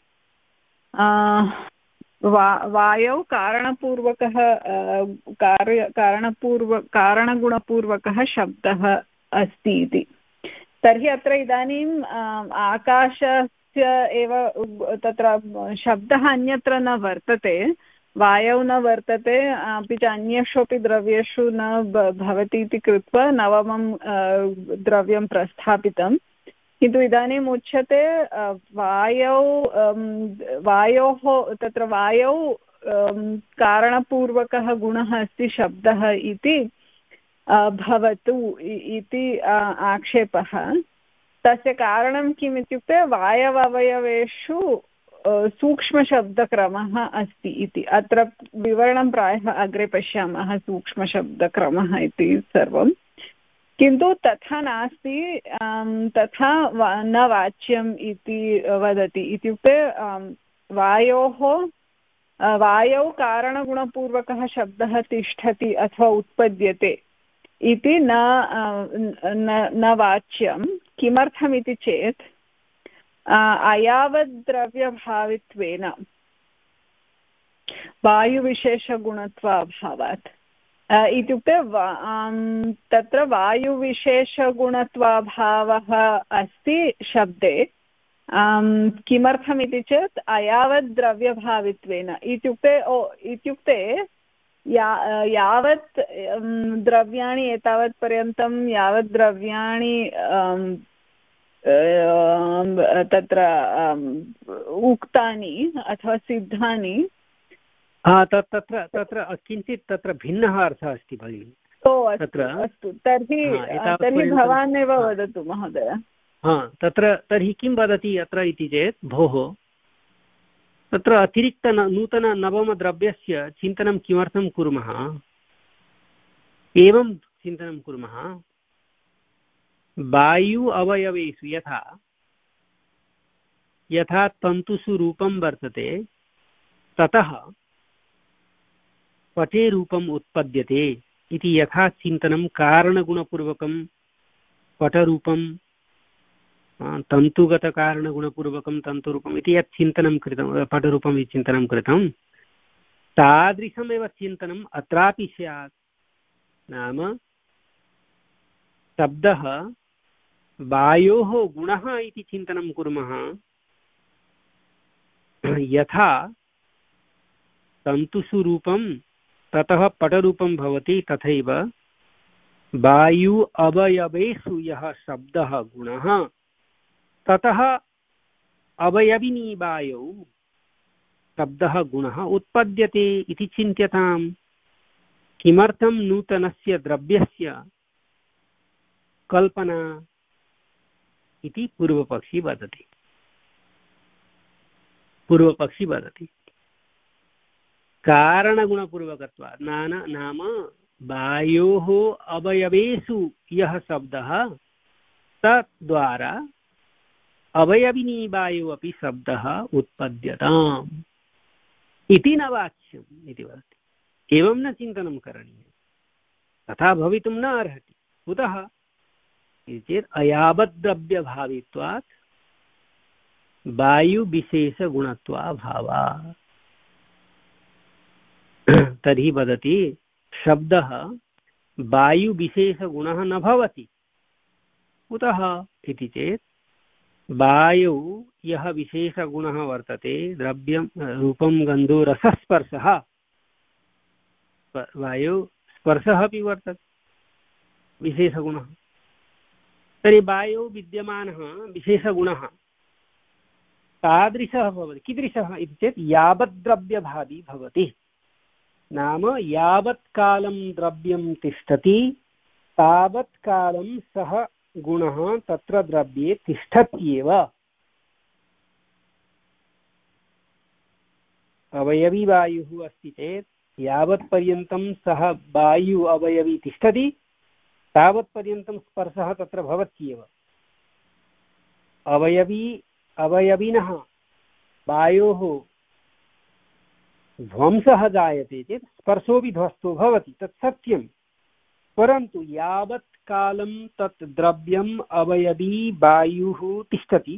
वा वायौ कारणपूर्वकः कार्य कारणपूर्व कारणगुणपूर्वकः शब्दः अस्ति इति। तर्हि अत्र इदानीम् आकाशस्य एव तत्र शब्दः अन्यत्र न वर्तते, वायौ न वर्तते, अपि च अन्येषु अपि द्रव्येषु न भवति इति कृत्वा नवमं द्रव्यं प्रस्थापितं। किन्तु इदानीम् उच्यते वायौ वायोः तत्र वायौ कारणपूर्वकः गुणः अस्ति शब्दः इति भवतु इति आक्षेपः। तस्य कारणं किम् इत्युक्ते वायववयवेषु सूक्ष्मशब्दक्रमः अस्ति इति। अत्र विवरणं प्रायः अग्रे पश्यामः सूक्ष्मशब्दक्रमः इति सर्वं। किन्तु तथा नास्ति, तथा न वाच्यम् इति वदति। इत्युक्ते वायोः वायौ कारणगुणपूर्वकः शब्दः तिष्ठति अथवा उत्पद्यते इति न न वाच्यं। किमर्थमिति चेत् अयावद्द्रव्यभावित्वेन वायुविशेषगुणत्वाभावात्। इत्युक्ते तत्र वायुविशेषगुणत्वाभावः अस्ति शब्दे। किमर्थमिति चेत् अयावद्द्रव्यभावित्वेन इत्युक्ते ओ इत्युक्ते या यावत् द्रव्याणि एतावत् पर्यन्तं यावत् द्रव्याणि तत्र उक्तानि अथवा सिद्धानि तत्र तत्र किञ्चित् तत्र भिन्नः अर्थः अस्ति भगिनि। ओ अस्तु अस्तु। तर्हि तर्हि भवान् एव वदतु महोदय। हा तत्र तर्हि किं वदति अत्र इति चेत् भोः तत्र अतिरिक्त नूतन नवमद्रव्यस्य चिन्तनं किमर्थं कुर्मः? एवं चिन्तनं कुर्मः, वायु अवयवेषु यथा यथा तन्तुषु रूपं वर्तते ततः पटे रूपम् उत्पद्यते इति यथा चिन्तनं कारणगुणपूर्वकं पटरूपं तन्तुगतकारणगुणपूर्वकं तन्तुरूपम् इति यत् चिन्तनं कृतं, पटरूपम् इति चिन्तनं कृतं, तादृशमेव चिन्तनम् अत्रापि स्यात्। नाम शब्दः वायोः गुणः इति चिन्तनं कुर्मः, यथा तन्तुषु रूपं ततः पटरूपं भवति तथैव वायु अवयवेषु यः शब्दः गुणः ततः अवयविनी वायौ शब्दः गुणः उत्पद्यते इति चिन्त्यताम्। किमर्थं नूतनस्य द्रव्यस्य कल्पना इति पूर्वपक्षी वदति पूर्वपक्षी वदति कारणगुणपूर्वकत्वात्। नाम वायोः अवयवेषु यः शब्दः तद्वारा अवयविनी वायु अपि शब्दः उत्पद्यताम् इति न वाच्यम् इति वदति। एवं न चिन्तनं करणीयं, तथा भवितुं न अर्हति। कुतः चेत् अयावद्द्रव्यभावित्वात् वायुविशेषगुणत्वाभावात्। तर्हि वदति शब्दः वायुविशेषगुणः न भवति। कुतः इति चेत् वायौ यः विशेषगुणः वर्तते, द्रव्यं रूपं गन्धो रसस्पर्शः, वायौ स्पर्शः अपि वर्तते विशेषगुणः। तर्हि वायौ विद्यमानः विशेषगुणः तादृशः भवति। कीदृशः इति चेत् यावद्द्रव्यभावी भवति। नाम यावत् कालं द्रव्यं तिष्ठति तावत् कालं सः गुणः तत्र द्रव्ये तिष्ठत्येव। अवयवी वायुः अस्ति चेत् यावत् पर्यन्तं सः वायु अवयवी तिष्ठति तावत् पर्यन्तं स्पर्शः तत्र भवत्येव। अवयवी अवयविनः वायोः ध्वंसः जायते चेत् स्पर्शोऽपि ध्वस्तो भवति, तत् सत्यं। परन्तु यावत् कालं तत् द्रव्यम् अवयवी वायुः तिष्ठति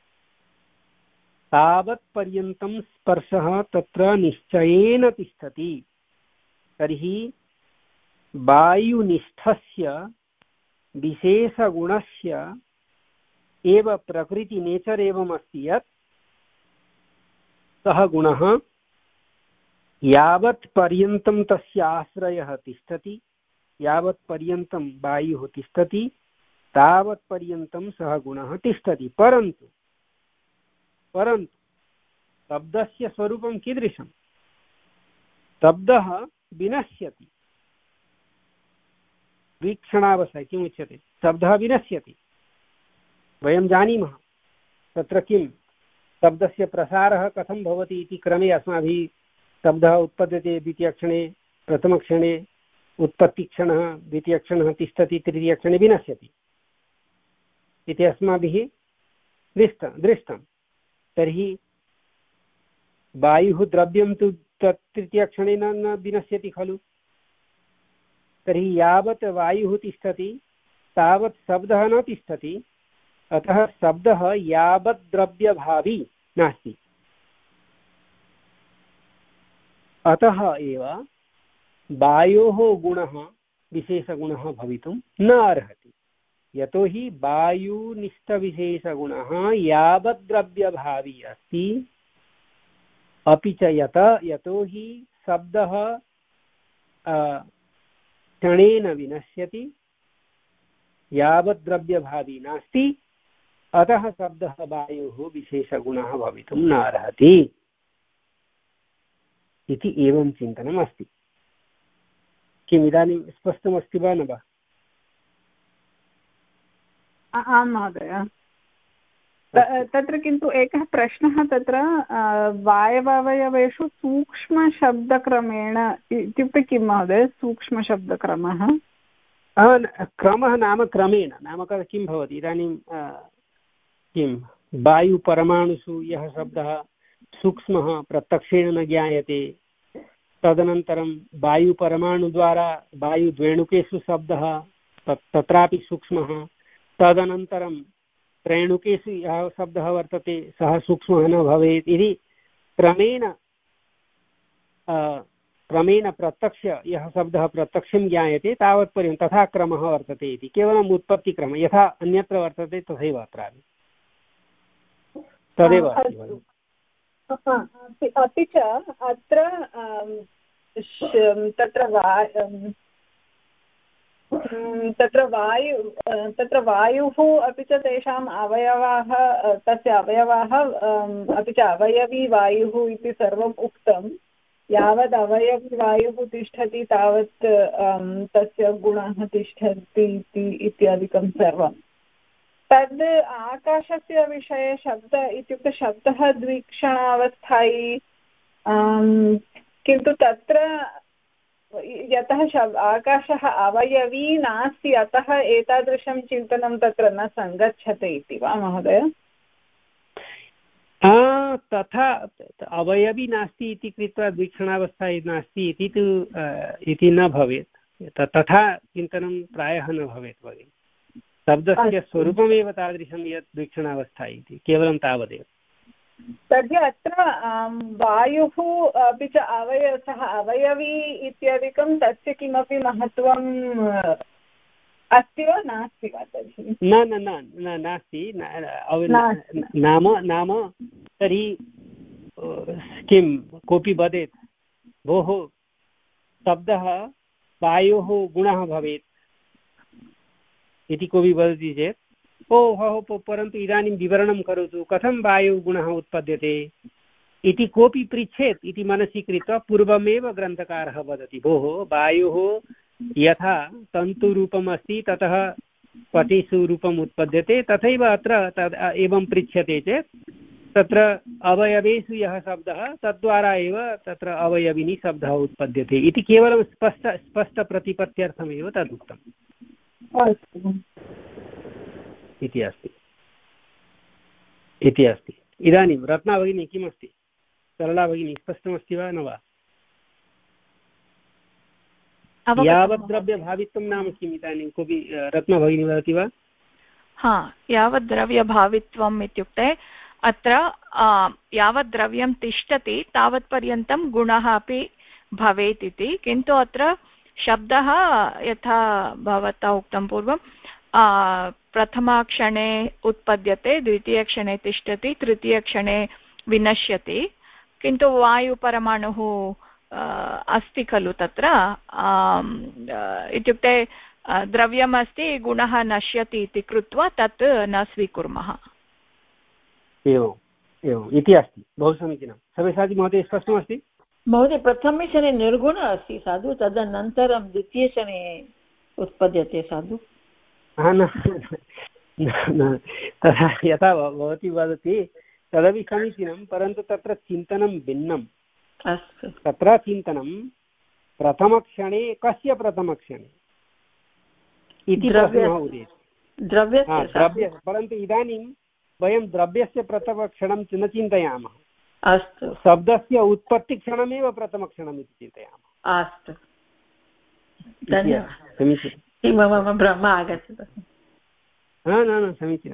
तावत् पर्यन्तं स्पर्शः तत्र निश्चयेन तिष्ठति। तर्हि वायुनिष्ठस्य विशेषगुणस्य एव प्रकृति नेचर् एवम् अस्ति यत् सः गुणः यावत् पर्यन्तं तस्य आश्रयः तिष्ठति, यावत् पर्यन्तं वायुः तिष्ठति तावत् पर्यन्तं सः गुणः तिष्ठति। परन्तु परन्तु शब्दस्य स्वरूपं कीदृशं? शब्दः विनश्यति। वीक्षणावसरे किम् उच्यते? शब्दः विनश्यति। वयं जानीमः तत्र किं शब्दस्य प्रसारः कथं भवति इति क्रमे अस्माभिः शब्दः उत्पद्यते द्वितीयक्षणे, प्रथमक्षणे उत्पत्तिक्षणः, द्वितीयक्षणः तिष्ठति, तृतीयक्षणे विनश्यति इति अस्माभिः दृष्टं दृष्टं तर्हि वायुः द्रव्यं तु तत् तृतीयक्षणे न विनश्यति खलु। तर्हि यावत् वायुः तिष्ठति तावत् शब्दः न तिष्ठति। अतः शब्दः यावत् द्रव्यभावी नास्ति। अतः एव वायोः गुणः विशेषगुणः भवितुं न अर्हति। यतोहि वायुनिष्ठविशेषगुणः यावत् द्रव्यभावी अस्ति, अपि च यत यतोहि शब्दः क्षणेन विनश्यति, यावत् द्रव्यभावी नास्ति, अतः शब्दः वायोः विशेषगुणः भवितुं न अर्हति इति एवं चिन्तनम् अस्ति। किम् इदानीं स्पष्टमस्ति वा न वा? आं महोदय। तत्र किन्तु एकः प्रश्नः तत्र वायववयवेषु सूक्ष्मशब्दक्रमेण इत्युक्ते किं महोदय सूक्ष्मशब्दक्रमः? क्रमः नाम क्रमेण नाम किं भवति इदानीं किं वायुपरमाणुषु यः शब्दः सूक्ष्मः प्रत्यक्षेण न ज्ञायते, तदनन्तरं वायुपरमाणुद्वारा वायुद्वेणुकेषु शब्दः तत्रापि सूक्ष्मः, तदनन्तरं त्रेणुकेषु यः शब्दः वर्तते सः सूक्ष्मः न भवेत् इति क्रमेण क्रमेण प्रत्यक्ष यः शब्दः प्रत्यक्षं ज्ञायते तावत्पर्यन्तं तथा क्रमः वर्तते इति केवलम् उत्पत्तिक्रमः यथा अन्यत्र वर्तते तथैव अत्रापि तदेव अपि च अत्र तत्र तत्र वायु तत्र वायुः अपि च तेषाम् अवयवाः तस्य अवयवाः अपि च अवयवी वायुः इति सर्वम् उक्तं। यावद् अवयवी वायुः तिष्ठति तावत् तस्य गुणः तिष्ठति इति इत्यादिकं सर्वं। तद् आकाशस्य विषये शब्द इत्युक्ते शब्दः द्विक्षणावस्थायी, किन्तु तत्र यतः शब् आकाशः अवयवी नास्ति अतः एतादृशं चिन्तनं तत्र न सङ्गच्छते इति वा महोदय? तथा अवयवी नास्ति इति कृत्वा द्विक्षणावस्था नास्ति इति तु इति न भवेत्, तथा चिन्तनं प्रायः न भवेत् भगिनि। शब्दस्य स्वरूपमेव तादृशं यत् द्विक्षणावस्था इति केवलं तावदेव। तर्हि अत्र वायुः अपि च अवय सः अवयवी इत्यादिकं तस्य किमपि महत्त्वम् अस्ति वा नास्ति वा? तर्हि न न न नास्ति नाम नाम तर्हि किं कोऽपि वदेत् भोः शब्दः वायोः गुणः भवेत् इति कोऽपि वदति चेत् ओ हो परन्तु इदानीं विवरणं करोतु कथं वायुगुणः उत्पद्यते इति कोऽपि पृच्छेत् इति मनसि कृत्वा पूर्वमेव ग्रन्थकारः वदति भोः वायुः यथा तन्तुरूपम् अस्ति ततः पटिषु रूपम् उत्पद्यते तथैव अत्र तद् एवं पृच्छ्यते चेत् तत्र अवयवेषु यः शब्दः तद्वारा एव तत्र अवयविनी शब्दः उत्पद्यते इति केवलं स्पष्ट स्पष्टप्रतिपत्त्यर्थमेव तदुक्तम् इति अस्ति इति अस्ति। इदानीं रत्ना भगिनी किमस्ति? सरला भगिनी स्पष्टमस्ति वा न वा? यावद्द्रव्यभावित्वं नाम किम्? इदानीं कोऽपि रत्ना भगिनी वदति वा? हा, यावद्द्रव्यभावित्वम् इत्युक्ते अत्र यावत् द्रव्यं तिष्ठति तावत्पर्यन्तं गुणः अपि भवेत् इति, किन्तु अत्र शब्दः यथा भवता उक्तं पूर्वं प्रथमक्षणे उत्पद्यते, द्वितीयक्षणे तिष्ठति, तृतीयक्षणे विनश्यति, किन्तु वायुपरमाणुः अस्ति खलु तत्र इत्युक्ते द्रव्यमस्ति गुणः नश्यति इति कृत्वा तत् न स्वीकुर्मः। एवम् एवम् इति अस्ति। बहु समीचीनं। सव्यसाची महोदय स्पष्टमस्ति? महोदय प्रथमे शने निर्गुणः अस्ति साधु, तदनन्तरं द्वितीयशने उत्पद्यते साधु। न तथा यथा भवती वदति तदपि समीचीनं, परन्तु तत्र चिन्तनं भिन्नम्। अस्तु, तत्र चिन्तनं प्रथमक्षणे कस्य प्रथमक्षणे इति प्रश्नः उदेति द्रव्य, परन्तु इदानीं वयं द्रव्यस्य प्रथमक्षणं न चिन्तयामः। अस्तु, शब्दस्य उत्पत्तिक्षणमेव प्रथमक्षणम् इति चिन्तयामः। अस्तु, धन्यवादः। समीचीनं। मम भ्रम आगच्छति। न न समीचीनं।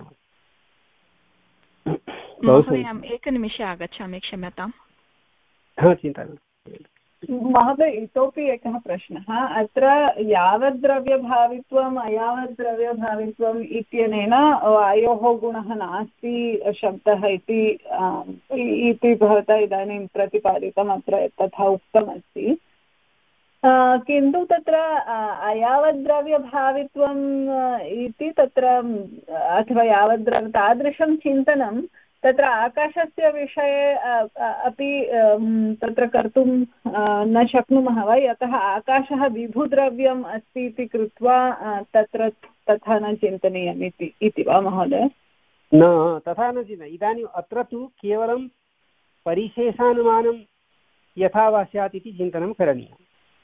महोदय एकनिमिषे आगच्छामि, क्षम्यताम्। हा, चिन्ता नास्ति महोदय। इतोपि एकः प्रश्नः अत्र यावद्द्रव्यभावित्वम् अयावद्द्रव्यभावित्वम् इत्यनेन वायोः गुणः नास्ति शब्दः इति इति भवता इदानीं प्रतिपादितम्, अत्र तथा उक्तमस्ति। किन्तु तत्र अयावद्द्रव्यभावित्वम् इति तत्र अथवा यावद्द्रव्य तादृशं चिन्तनं तत्र आकाशस्य विषये अपि तत्र कर्तुं न शक्नुमः वा? यतः आकाशः विभुद्रव्यम् अस्ति इति कृत्वा तत्र तथा न चिन्तनीयम् इति इति वा महोदय? न तथा न चिन्ता। इदानीम् अत्र तु केवलं परिशेषानुमानं यथा वा स्यात् इति चिन्तनं करणीयम्।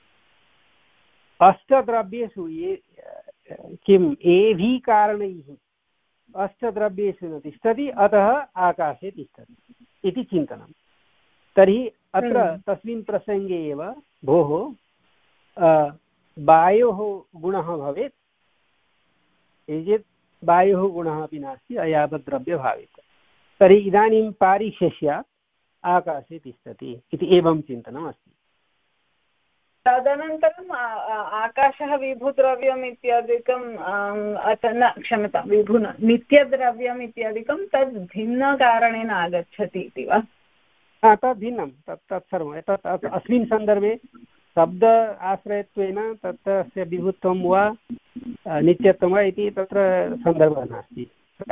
अष्टद्रव्येषु ये किम् एभिः कारणैः अष्टद्रव्येषु न तिष्ठति, अतः आकाशे तिष्ठति इति चिन्तनं। तर्हि अत्र तस्मिन् प्रसङ्गे एव भोः वायोः गुणः भवेत्, चेत् वायोः गुणः अपि नास्ति अयावद्द्रव्यभावेत्, तर्हि इदानीं पारिशेष्यात् आकाशे तिष्ठति इति एवं चिन्तनम् अस्ति। तदनन्तरम् आकाशः विभुद्रव्यम् इत्यादिकम् न क्षम्यतां विभु न नित्यद्रव्यम् इत्यादिकं तद् भिन्नकारणेन आगच्छति इति वा? तद् भिन्नं तत् तत्सर्वं तत् अस्मिन् सन्दर्भे शब्द आश्रयत्वेन तस्य विभुत्वं वा नित्यत्वं वा इति तत्र सन्दर्भः नास्ति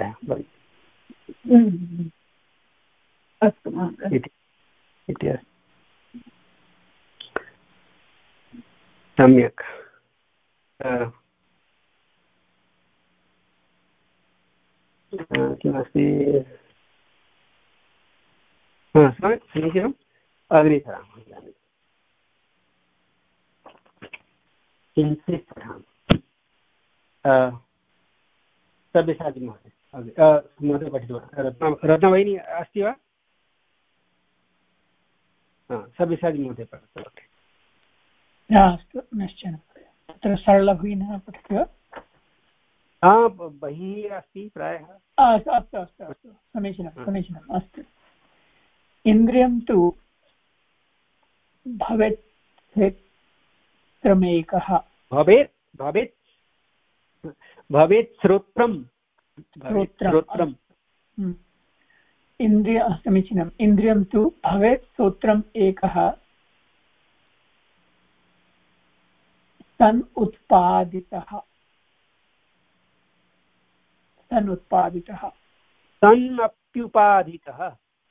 अस्तु इति अस्ति। सम्यक्। किमस्ति समीचीनम् अग्रे सरामः। किञ्चित् पठामः। सर्वेषां महोदय महोदय पठितवान्। रत्न रत्नभगिनी अस्ति वा? सर्वेषां महोदय पठतु। अस्तु निश्चयेन। अत्र सरलभगिनी पठति वा? हा बहिः अस्ति प्रायः। अस्तु अस्तु अस्तु अस्तु समीचीनं समीचीनम्। अस्तु इन्द्रियं तु भवेत् क्षेत्रमेकः भवेत् भवेत् भवेत् श्रोत्रं श्रोत्रम् इन्द्रिय समीचीनम्। इन्द्रियं तु भवेत् श्रोत्रम् एकः सन् उत्पादितः सन् उत्पादितः सन्नप्युपादितः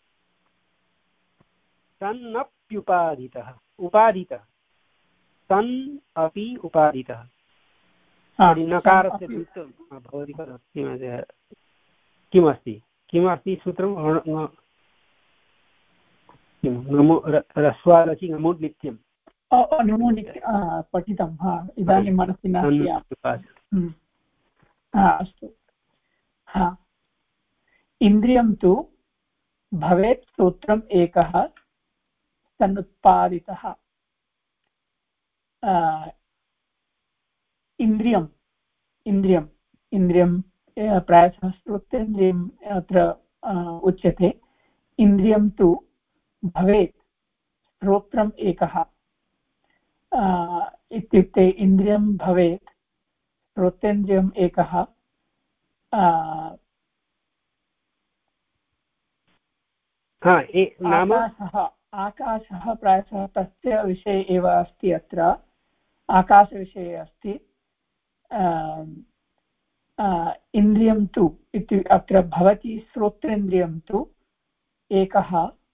सन्नप्युपादितः उपादितः सन् अपि उपादितः। नकारस्य भवति खलु किमस्ति किमस्ति सूत्रं ह्रस्वालचि नमुड् नित्यम् पठितं। हा इदानीं मनसि नास्ति। अस्तु। हा इन्द्रियं तु भवेत् सूत्रम् एकः सनुत्पादितः। इन्द्रियम् इन्द्रियम् इन्द्रियं प्रायशः श्रोत्रेन्द्रियम् अत्र उच्यते। इन्द्रियं तु भवेत् श्रोत्रम् एकः इत्युक्ते इन्द्रियं भवेत् श्रोतेन्द्रियम् एकः आकाशः आकाशः प्रायशः तस्य विषये एव अस्ति। अत्र आकाशविषये अस्ति। इन्द्रियं तु इति अत्र भवति श्रोत्रेन्द्रियं तु एकः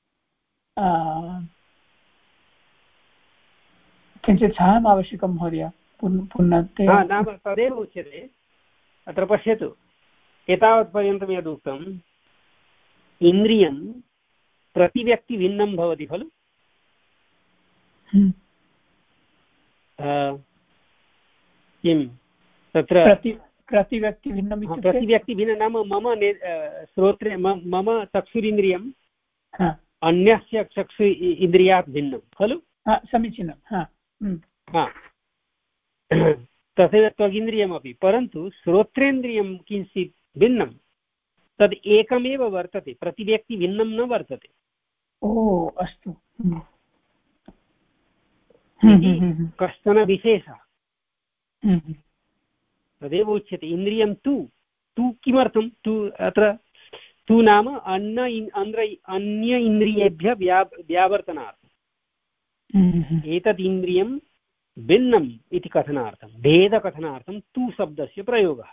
किञ्चित् साहाय्यम् आवश्यकं महोदय पुनः नाम तदेव उच्यते। अत्र पश्यतु एतावत्पर्यन्तं यदुक्तम् इन्द्रियं प्रतिव्यक्तिभिन्नं भवति खलु। किं तत्र प्रतिव्यक्तिभिन्नं प्रतिव्यक्तिभिन्नं नाम मम श्रोत्रे मम चक्षुरिन्द्रियम् अन्यस्य चक्षु इन्द्रियात् भिन्नं खलु। समीचीनं। तथैव त्वगिन्द्रियमपि, परन्तु श्रोत्रेन्द्रियं किञ्चित् भिन्नं तद् एकमेव वर्तते, प्रतिव्यक्तिभिन्नं न वर्तते। ओ अस्तु। कश्चन विशेषः तदेव उच्यते। इन्द्रियं तु तु किमर्थं तु अत्र तु नाम अन्न अन्य इन्द्रियेभ्यः व्या व्यावर्तनार्थम्। एतद् इन्द्रियं भिन्नम् इति कथनार्थं भेदकथनार्थं तु शब्दस्य प्रयोगः।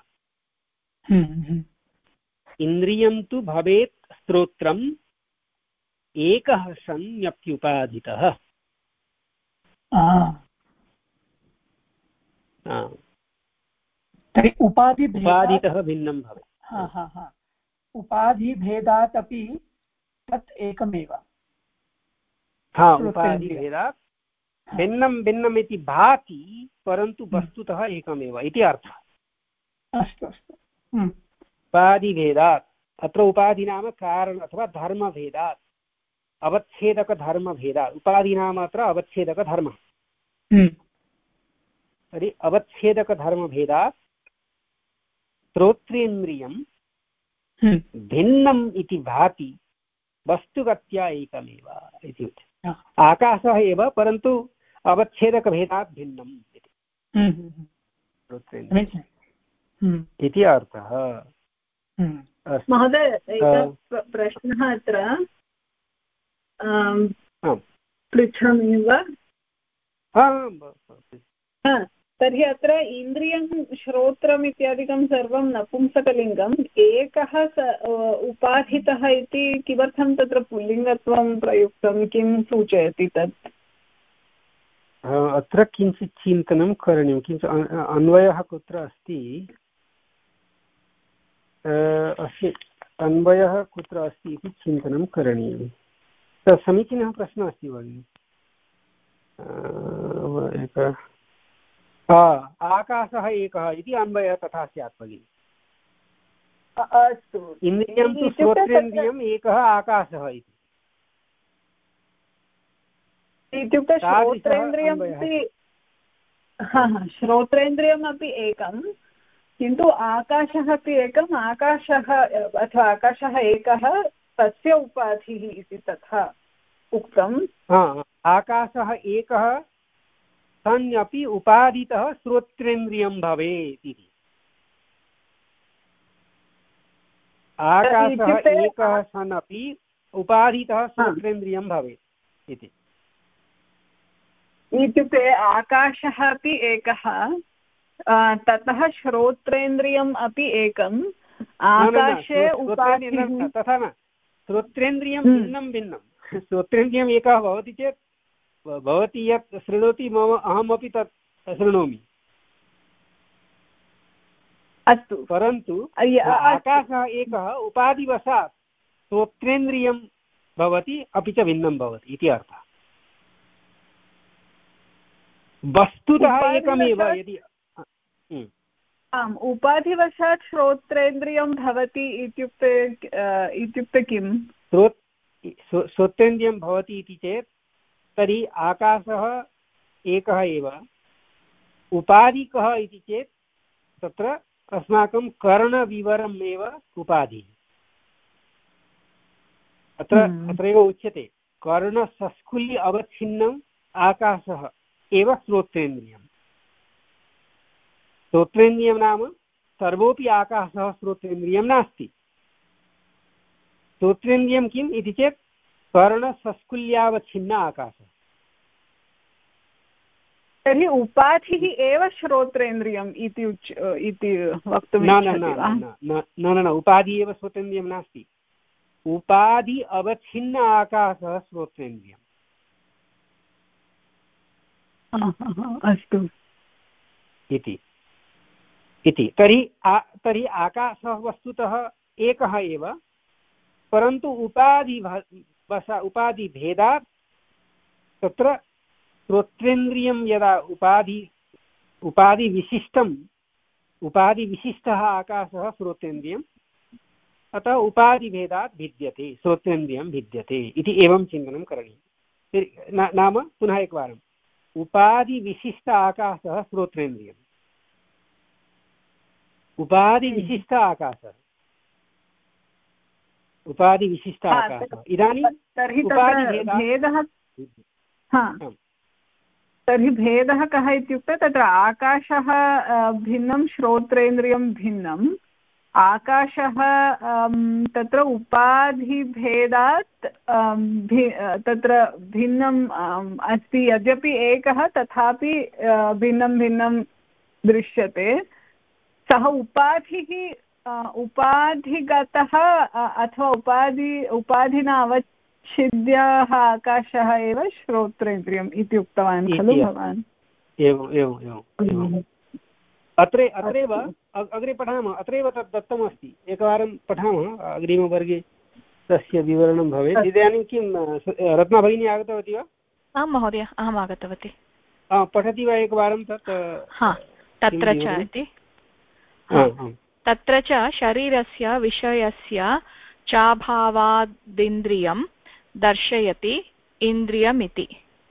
इन्द्रियं तु भवेत् श्रोत्रम् एकः सन्नप्युपादितः। तर्हि उपाधि उपादितः भिन्नं भवेत्। उपाधिभेदात् अपि तत् एकमेव। हा, उपाधिभेदात् भिन्नं भिन्नम् इति भाति, परन्तु वस्तुतः एकमेव इति अर्थः। अस्तु अस्तु। उपाधिभेदात्, अत्र उपाधि नाम कारण अथवा धर्मभेदात्, अवच्छेदकधर्मभेदात्। उपाधि नाम अत्र अवच्छेदकधर्मः। तर्हि अवच्छेदकधर्मभेदात् श्रोत्रेन्द्रियं भिन्नम् इति भाति, वस्तुगत्या एकमेव इति उच्यते। आकाशः एव, परन्तु अवच्छेदकभेदात् भिन्नम् इति श्रोत्रेन्द्रियम् इति अर्थः। महोदय, एकः प्रश्नः अत्र पृच्छामि वा? तर्हि अत्र इन्द्रियं श्रोत्रम् इत्यादिकं सर्वं नपुंसकलिङ्गम्, एकः उपाधितः इति किमर्थं तत्र पुल्लिङ्गत्वं प्रयुक्तं, किं सूचयति तत्? अत्र किञ्चित् चिन्तनं करणीयं। किञ्चित् अन्वयः कुत्र अस्ति, अस्य अन्वयः कुत्र अस्ति इति चिन्तनं करणीयं। समीचीनः प्रश्नः अस्ति भगिनि। एकः आकाशः एकः इति अन्वयः तथा स्यात् भगिनि। अस्तु, इन्द्रियं तु श्रोत्रेन्द्रियम् एकः आकाशः इति। इत्युक्ते श्रोत्रेन्द्रियमपि श्रोत्रेन्द्रियमपि एकं, किन्तु आकाशः अपि एकम्। आकाशः अथवा आकाशः एकः, तस्य उपाधिः इति तथा उक्तम्। आकाशः एकः सन् अपि उपाधितः श्रोत्रेन्द्रियं भवेत् इति। आकाशः एकः सन् अपि उपाधितः श्रोत्रेन्द्रियं भवेत् इति। इत्युक्ते आकाशः अपि एकः, ततः श्रोत्रेन्द्रियम् अपि एकम्। आकाशे उपाधिः तथा न, श्रोत्रेन्द्रियं भिन्नं भिन्नं। श्रोत्रेन्द्रियम् एकः भवति चेत् भवती यत् शृणोति मम अहमपि तत् शृणोमि। अस्तु, परन्तु आकाशः एकः उपाधिवशात् श्रोत्रेन्द्रियं भवति, अपि च भिन्नं भवति इति अर्थः। वस्तुतः एकमेव। यदि आम्, उपाधिवशात् श्रोत्रेन्द्रियं भवति इत्युक्ते इत्युक्ते किं? श्रोत् श्रोत्रेन्द्रियं भवति इति चेत् तर्हि आकाशः एकः एव, उपाधि कः इति चेत् तत्र अस्माकं कर्णविवरम् एव उपाधिः। अत्र अत्रैव उच्यते, कर्णसस्कुल्य अवच्छिन्नम् आकाशः एव श्रोत्रेन्द्रियम्। श्रोत्रेन्द्रियं नाम सर्वोऽपि आकाशः श्रोत्रेन्द्रियं नास्ति। श्रोत्रेन्द्रियं किम् इति चेत् कर्णसस्कुल्यावच्छिन्न आकाशः। तर्हि उपाधिः एव श्रोत्रेन्द्रियम् इति उच् इति वक्तुं न न उपाधिः एव श्रोत्रेन्द्रियं नास्ति। उपाधि अवच्छिन्न आकाशः श्रोत्रेन्द्रियम्। अस्तु इति इति तर्हि तर्हि आकाशः वस्तुतः एकः एव, परन्तु उपाधि उपाधिभेदात् तत्र श्रोत्रेन्द्रियं यदा उपाधि उपाधिविशिष्टम् उपाधिविशिष्टः आकाशः श्रोत्रेन्द्रियम्, अतः उपाधिभेदात् भिद्यते, श्रोत्रेन्द्रियं भिद्यते इति एवं चिन्तनं करणीयं। नाम पुनः एकवारम्, उपाधिविशिष्ट आकाशः श्रोत्रेन्द्रियम्, उपाधिविशिष्ट आकाशः उपाधिविशिष्ट आकाशः। इदानीं भेदः तर्हि भेदः कः इत्युक्ते तत्र आकाशः भिन्नं, श्रोत्रेन्द्रियं भिन्नम्। आकाशः तत्र उपाधिभेदात् तत्र भिन्नम् अस्ति, यद्यपि एकः तथापि भिन्नं भिन्नं दृश्यते। सः उपाधिः उपाधिगतः अथवा उपाधि उपाधिना अवच्छिद्यः आकाशः एव श्रोत्रेन्द्रियम् इति उक्तवान् खलु भवान्? एवम् एवम् एवम् अत्रे अत्रैव अग्रे पठामः। अत्रैव तत् दत्तमस्ति, एकवारं पठामः, अग्रिमवर्गे तस्य विवरणं भवेत्। इदानीं किं रत्ना भगिनी आगतवती वा? आं महोदय, अहम् आगतवती। पठति वा एकवारं तत्? तत्र च इति तत्र च शरीरस्य विषयस्य चाभावादिन्द्रियं दर्शयति इन्द्रियमिति।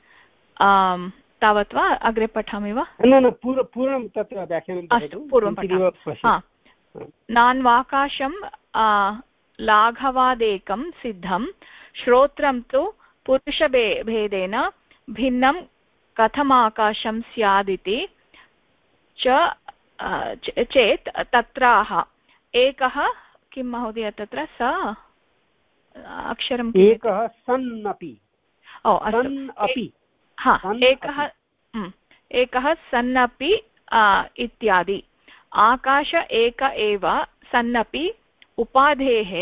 तावत् वा? अग्रे पठामि वा? न न पूर्णं तत्र व्याख्यानं अस्तु, पूर्वं पठामि। नान्वाकाशं लाघवादेकं सिद्धं श्रोत्रं तु पुरुषभेदेन भिन्नं कथमाकाशं स्यादिति च चेत् तत्राह एकः किं महोदय तत्र स अक्षरम् एकः सन्नपि ओ अस्तु हा एकः एकः सन्नपि इत्यादि। आकाश एक एव सन्नपि उपाधेः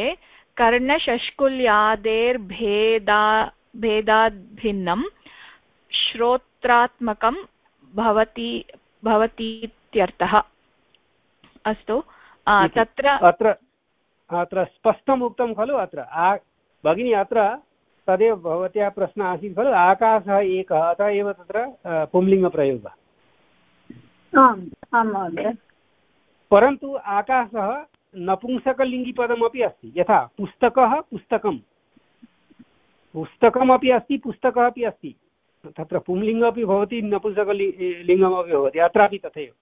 कर्णशष्कुल्यादेर्भेदा भेदाद् भिन्नं श्रोत्रात्मकं भवति भवतीत्यर्थः। अस्तु, तत्र अत्र अत्र स्पष्टम् उक्तं खलु। अत्र भगिनी अत्र तदेव भवत्याः प्रश्नः आसीत् खलु, आकाशः एकः, अतः एव तत्र पुंलिङ्गप्रयोगः। आम् आं महोदय। परन्तु आकाशः नपुंसकलिङ्गिपदमपि अस्ति, यथा पुस्तकः पुस्तकं, पुस्तकमपि अस्ति पुस्तकः अपि अस्ति, तत्र पुंलिङ्गः अपि भवति नपुंसकलिङ्गमपि भवति, अत्रापि तथैव।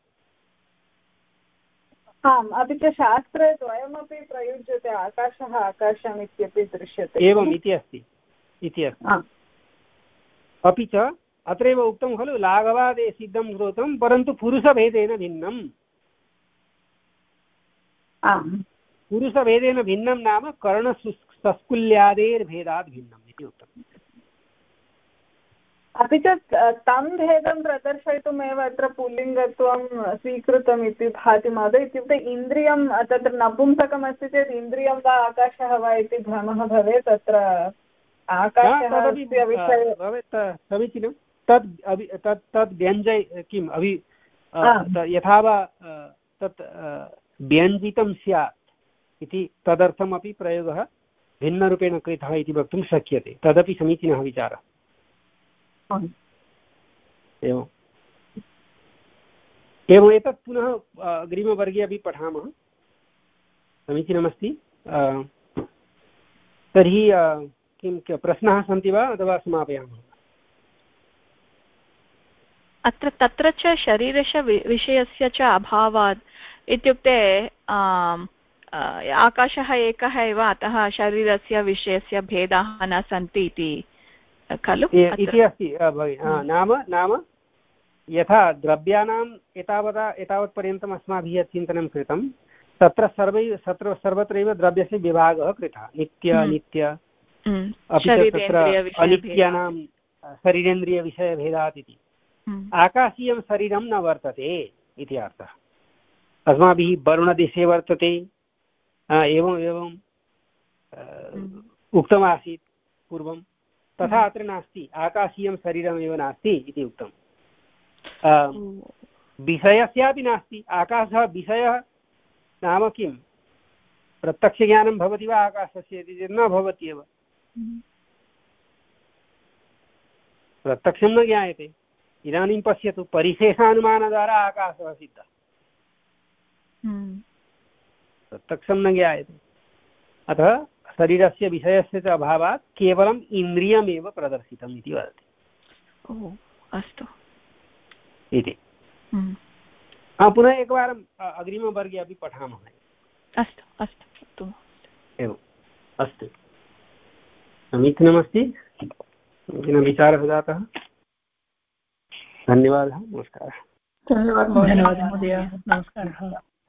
आम्, अपि च शास्त्रे द्वयमपि प्रयुज्यते, आकाशः आकाशम् इत्यपि दृश्यते। एवम् इति अस्ति इति अस्ति। अपि च अत्रैव उक्तं खलु, लाघवादे सिद्धं श्रोत्रं परन्तु पुरुषभेदेन भिन्नम्। पुरुषभेदेन भिन्नं नाम कर्णशुष्कुल्यादेर्भेदात् भिन्नम् इति उक्तम्। अपि च तं भेदं प्रदर्शयितुमेव अत्र पुल्लिङ्गत्वं स्वीकृतम् इति भाति महोदय। इत्युक्ते इन्द्रियं तत्र नपुंसकमस्ति चेत् इन्द्रियं वा आकाशः वा इति भ्रमः भवेत्। तत्र आकाशस्य विषये भवेत् समीचीनं। तद् अभि तत् तद् व्यञ्जय किम् अभि यथा वा तत् व्यञ्जितं स्यात् इति तदर्थमपि प्रयोगः भिन्नरूपेण कृतः इति वक्तुं शक्यते। तदपि समीचीनः विचारः। एवम् एवम् एतत् पुनः अग्रिमवर्गे अपि पठामः। समीचीनमस्ति। तर्हि किं प्रश्नाः सन्ति वा अथवा समापयामः? अत्र तत्र च शरीरस्य विषयस्य च अभावात् इत्युक्ते आकाशः एकः एव, अतः शरीरस्य विषयस्य भेदाः न सन्ति इति खलु इति अस्ति। नाम नाम यथा द्रव्याणाम् एतावता एतावत्पर्यन्तम् अस्माभिः चिन्तनं कृतं, तत्र सर्वै तत्र सर्वत्रैव द्रव्यस्य विभागः कृतः, नित्य अनित्य, अपि च तत्र अनित्यानां शरीरेन्द्रियविषयभेदात् इति। आकाशीयं शरीरं न वर्तते इति अर्थः। अस्माभिः वरुणदेशे वर्तते एवम् एवम् उक्तमासीत् पूर्वं, तथा अत्र नास्ति। आकाशीयं शरीरमेव नास्ति इति उक्तम्। विषयस्यापि नास्ति। आकाशः विषयः नाम किं? प्रत्यक्षज्ञानं भवति वा आकाशस्य इति चेत् न भवति एव। प्रत्यक्षं न ज्ञायते। इदानीं पश्यतु, परिशेषानुमानद्वारा आकाशः सिद्धः, प्रत्यक्षं न ज्ञायते। अतः शरीरस्य विषयस्य च अभावात् केवलम् इन्द्रियमेव प्रदर्शितम् इति वदति। अस्तु इति। पुनः एकवारम् अग्रिमवर्गे अपि पठामः। अस्तु अस्तु एवम् अस्तु, समीचीनमस्ति। समीचीनः विचारः जातः। धन्यवादः। नमस्कारः। धन्यवादः महोदय। नमस्कारः।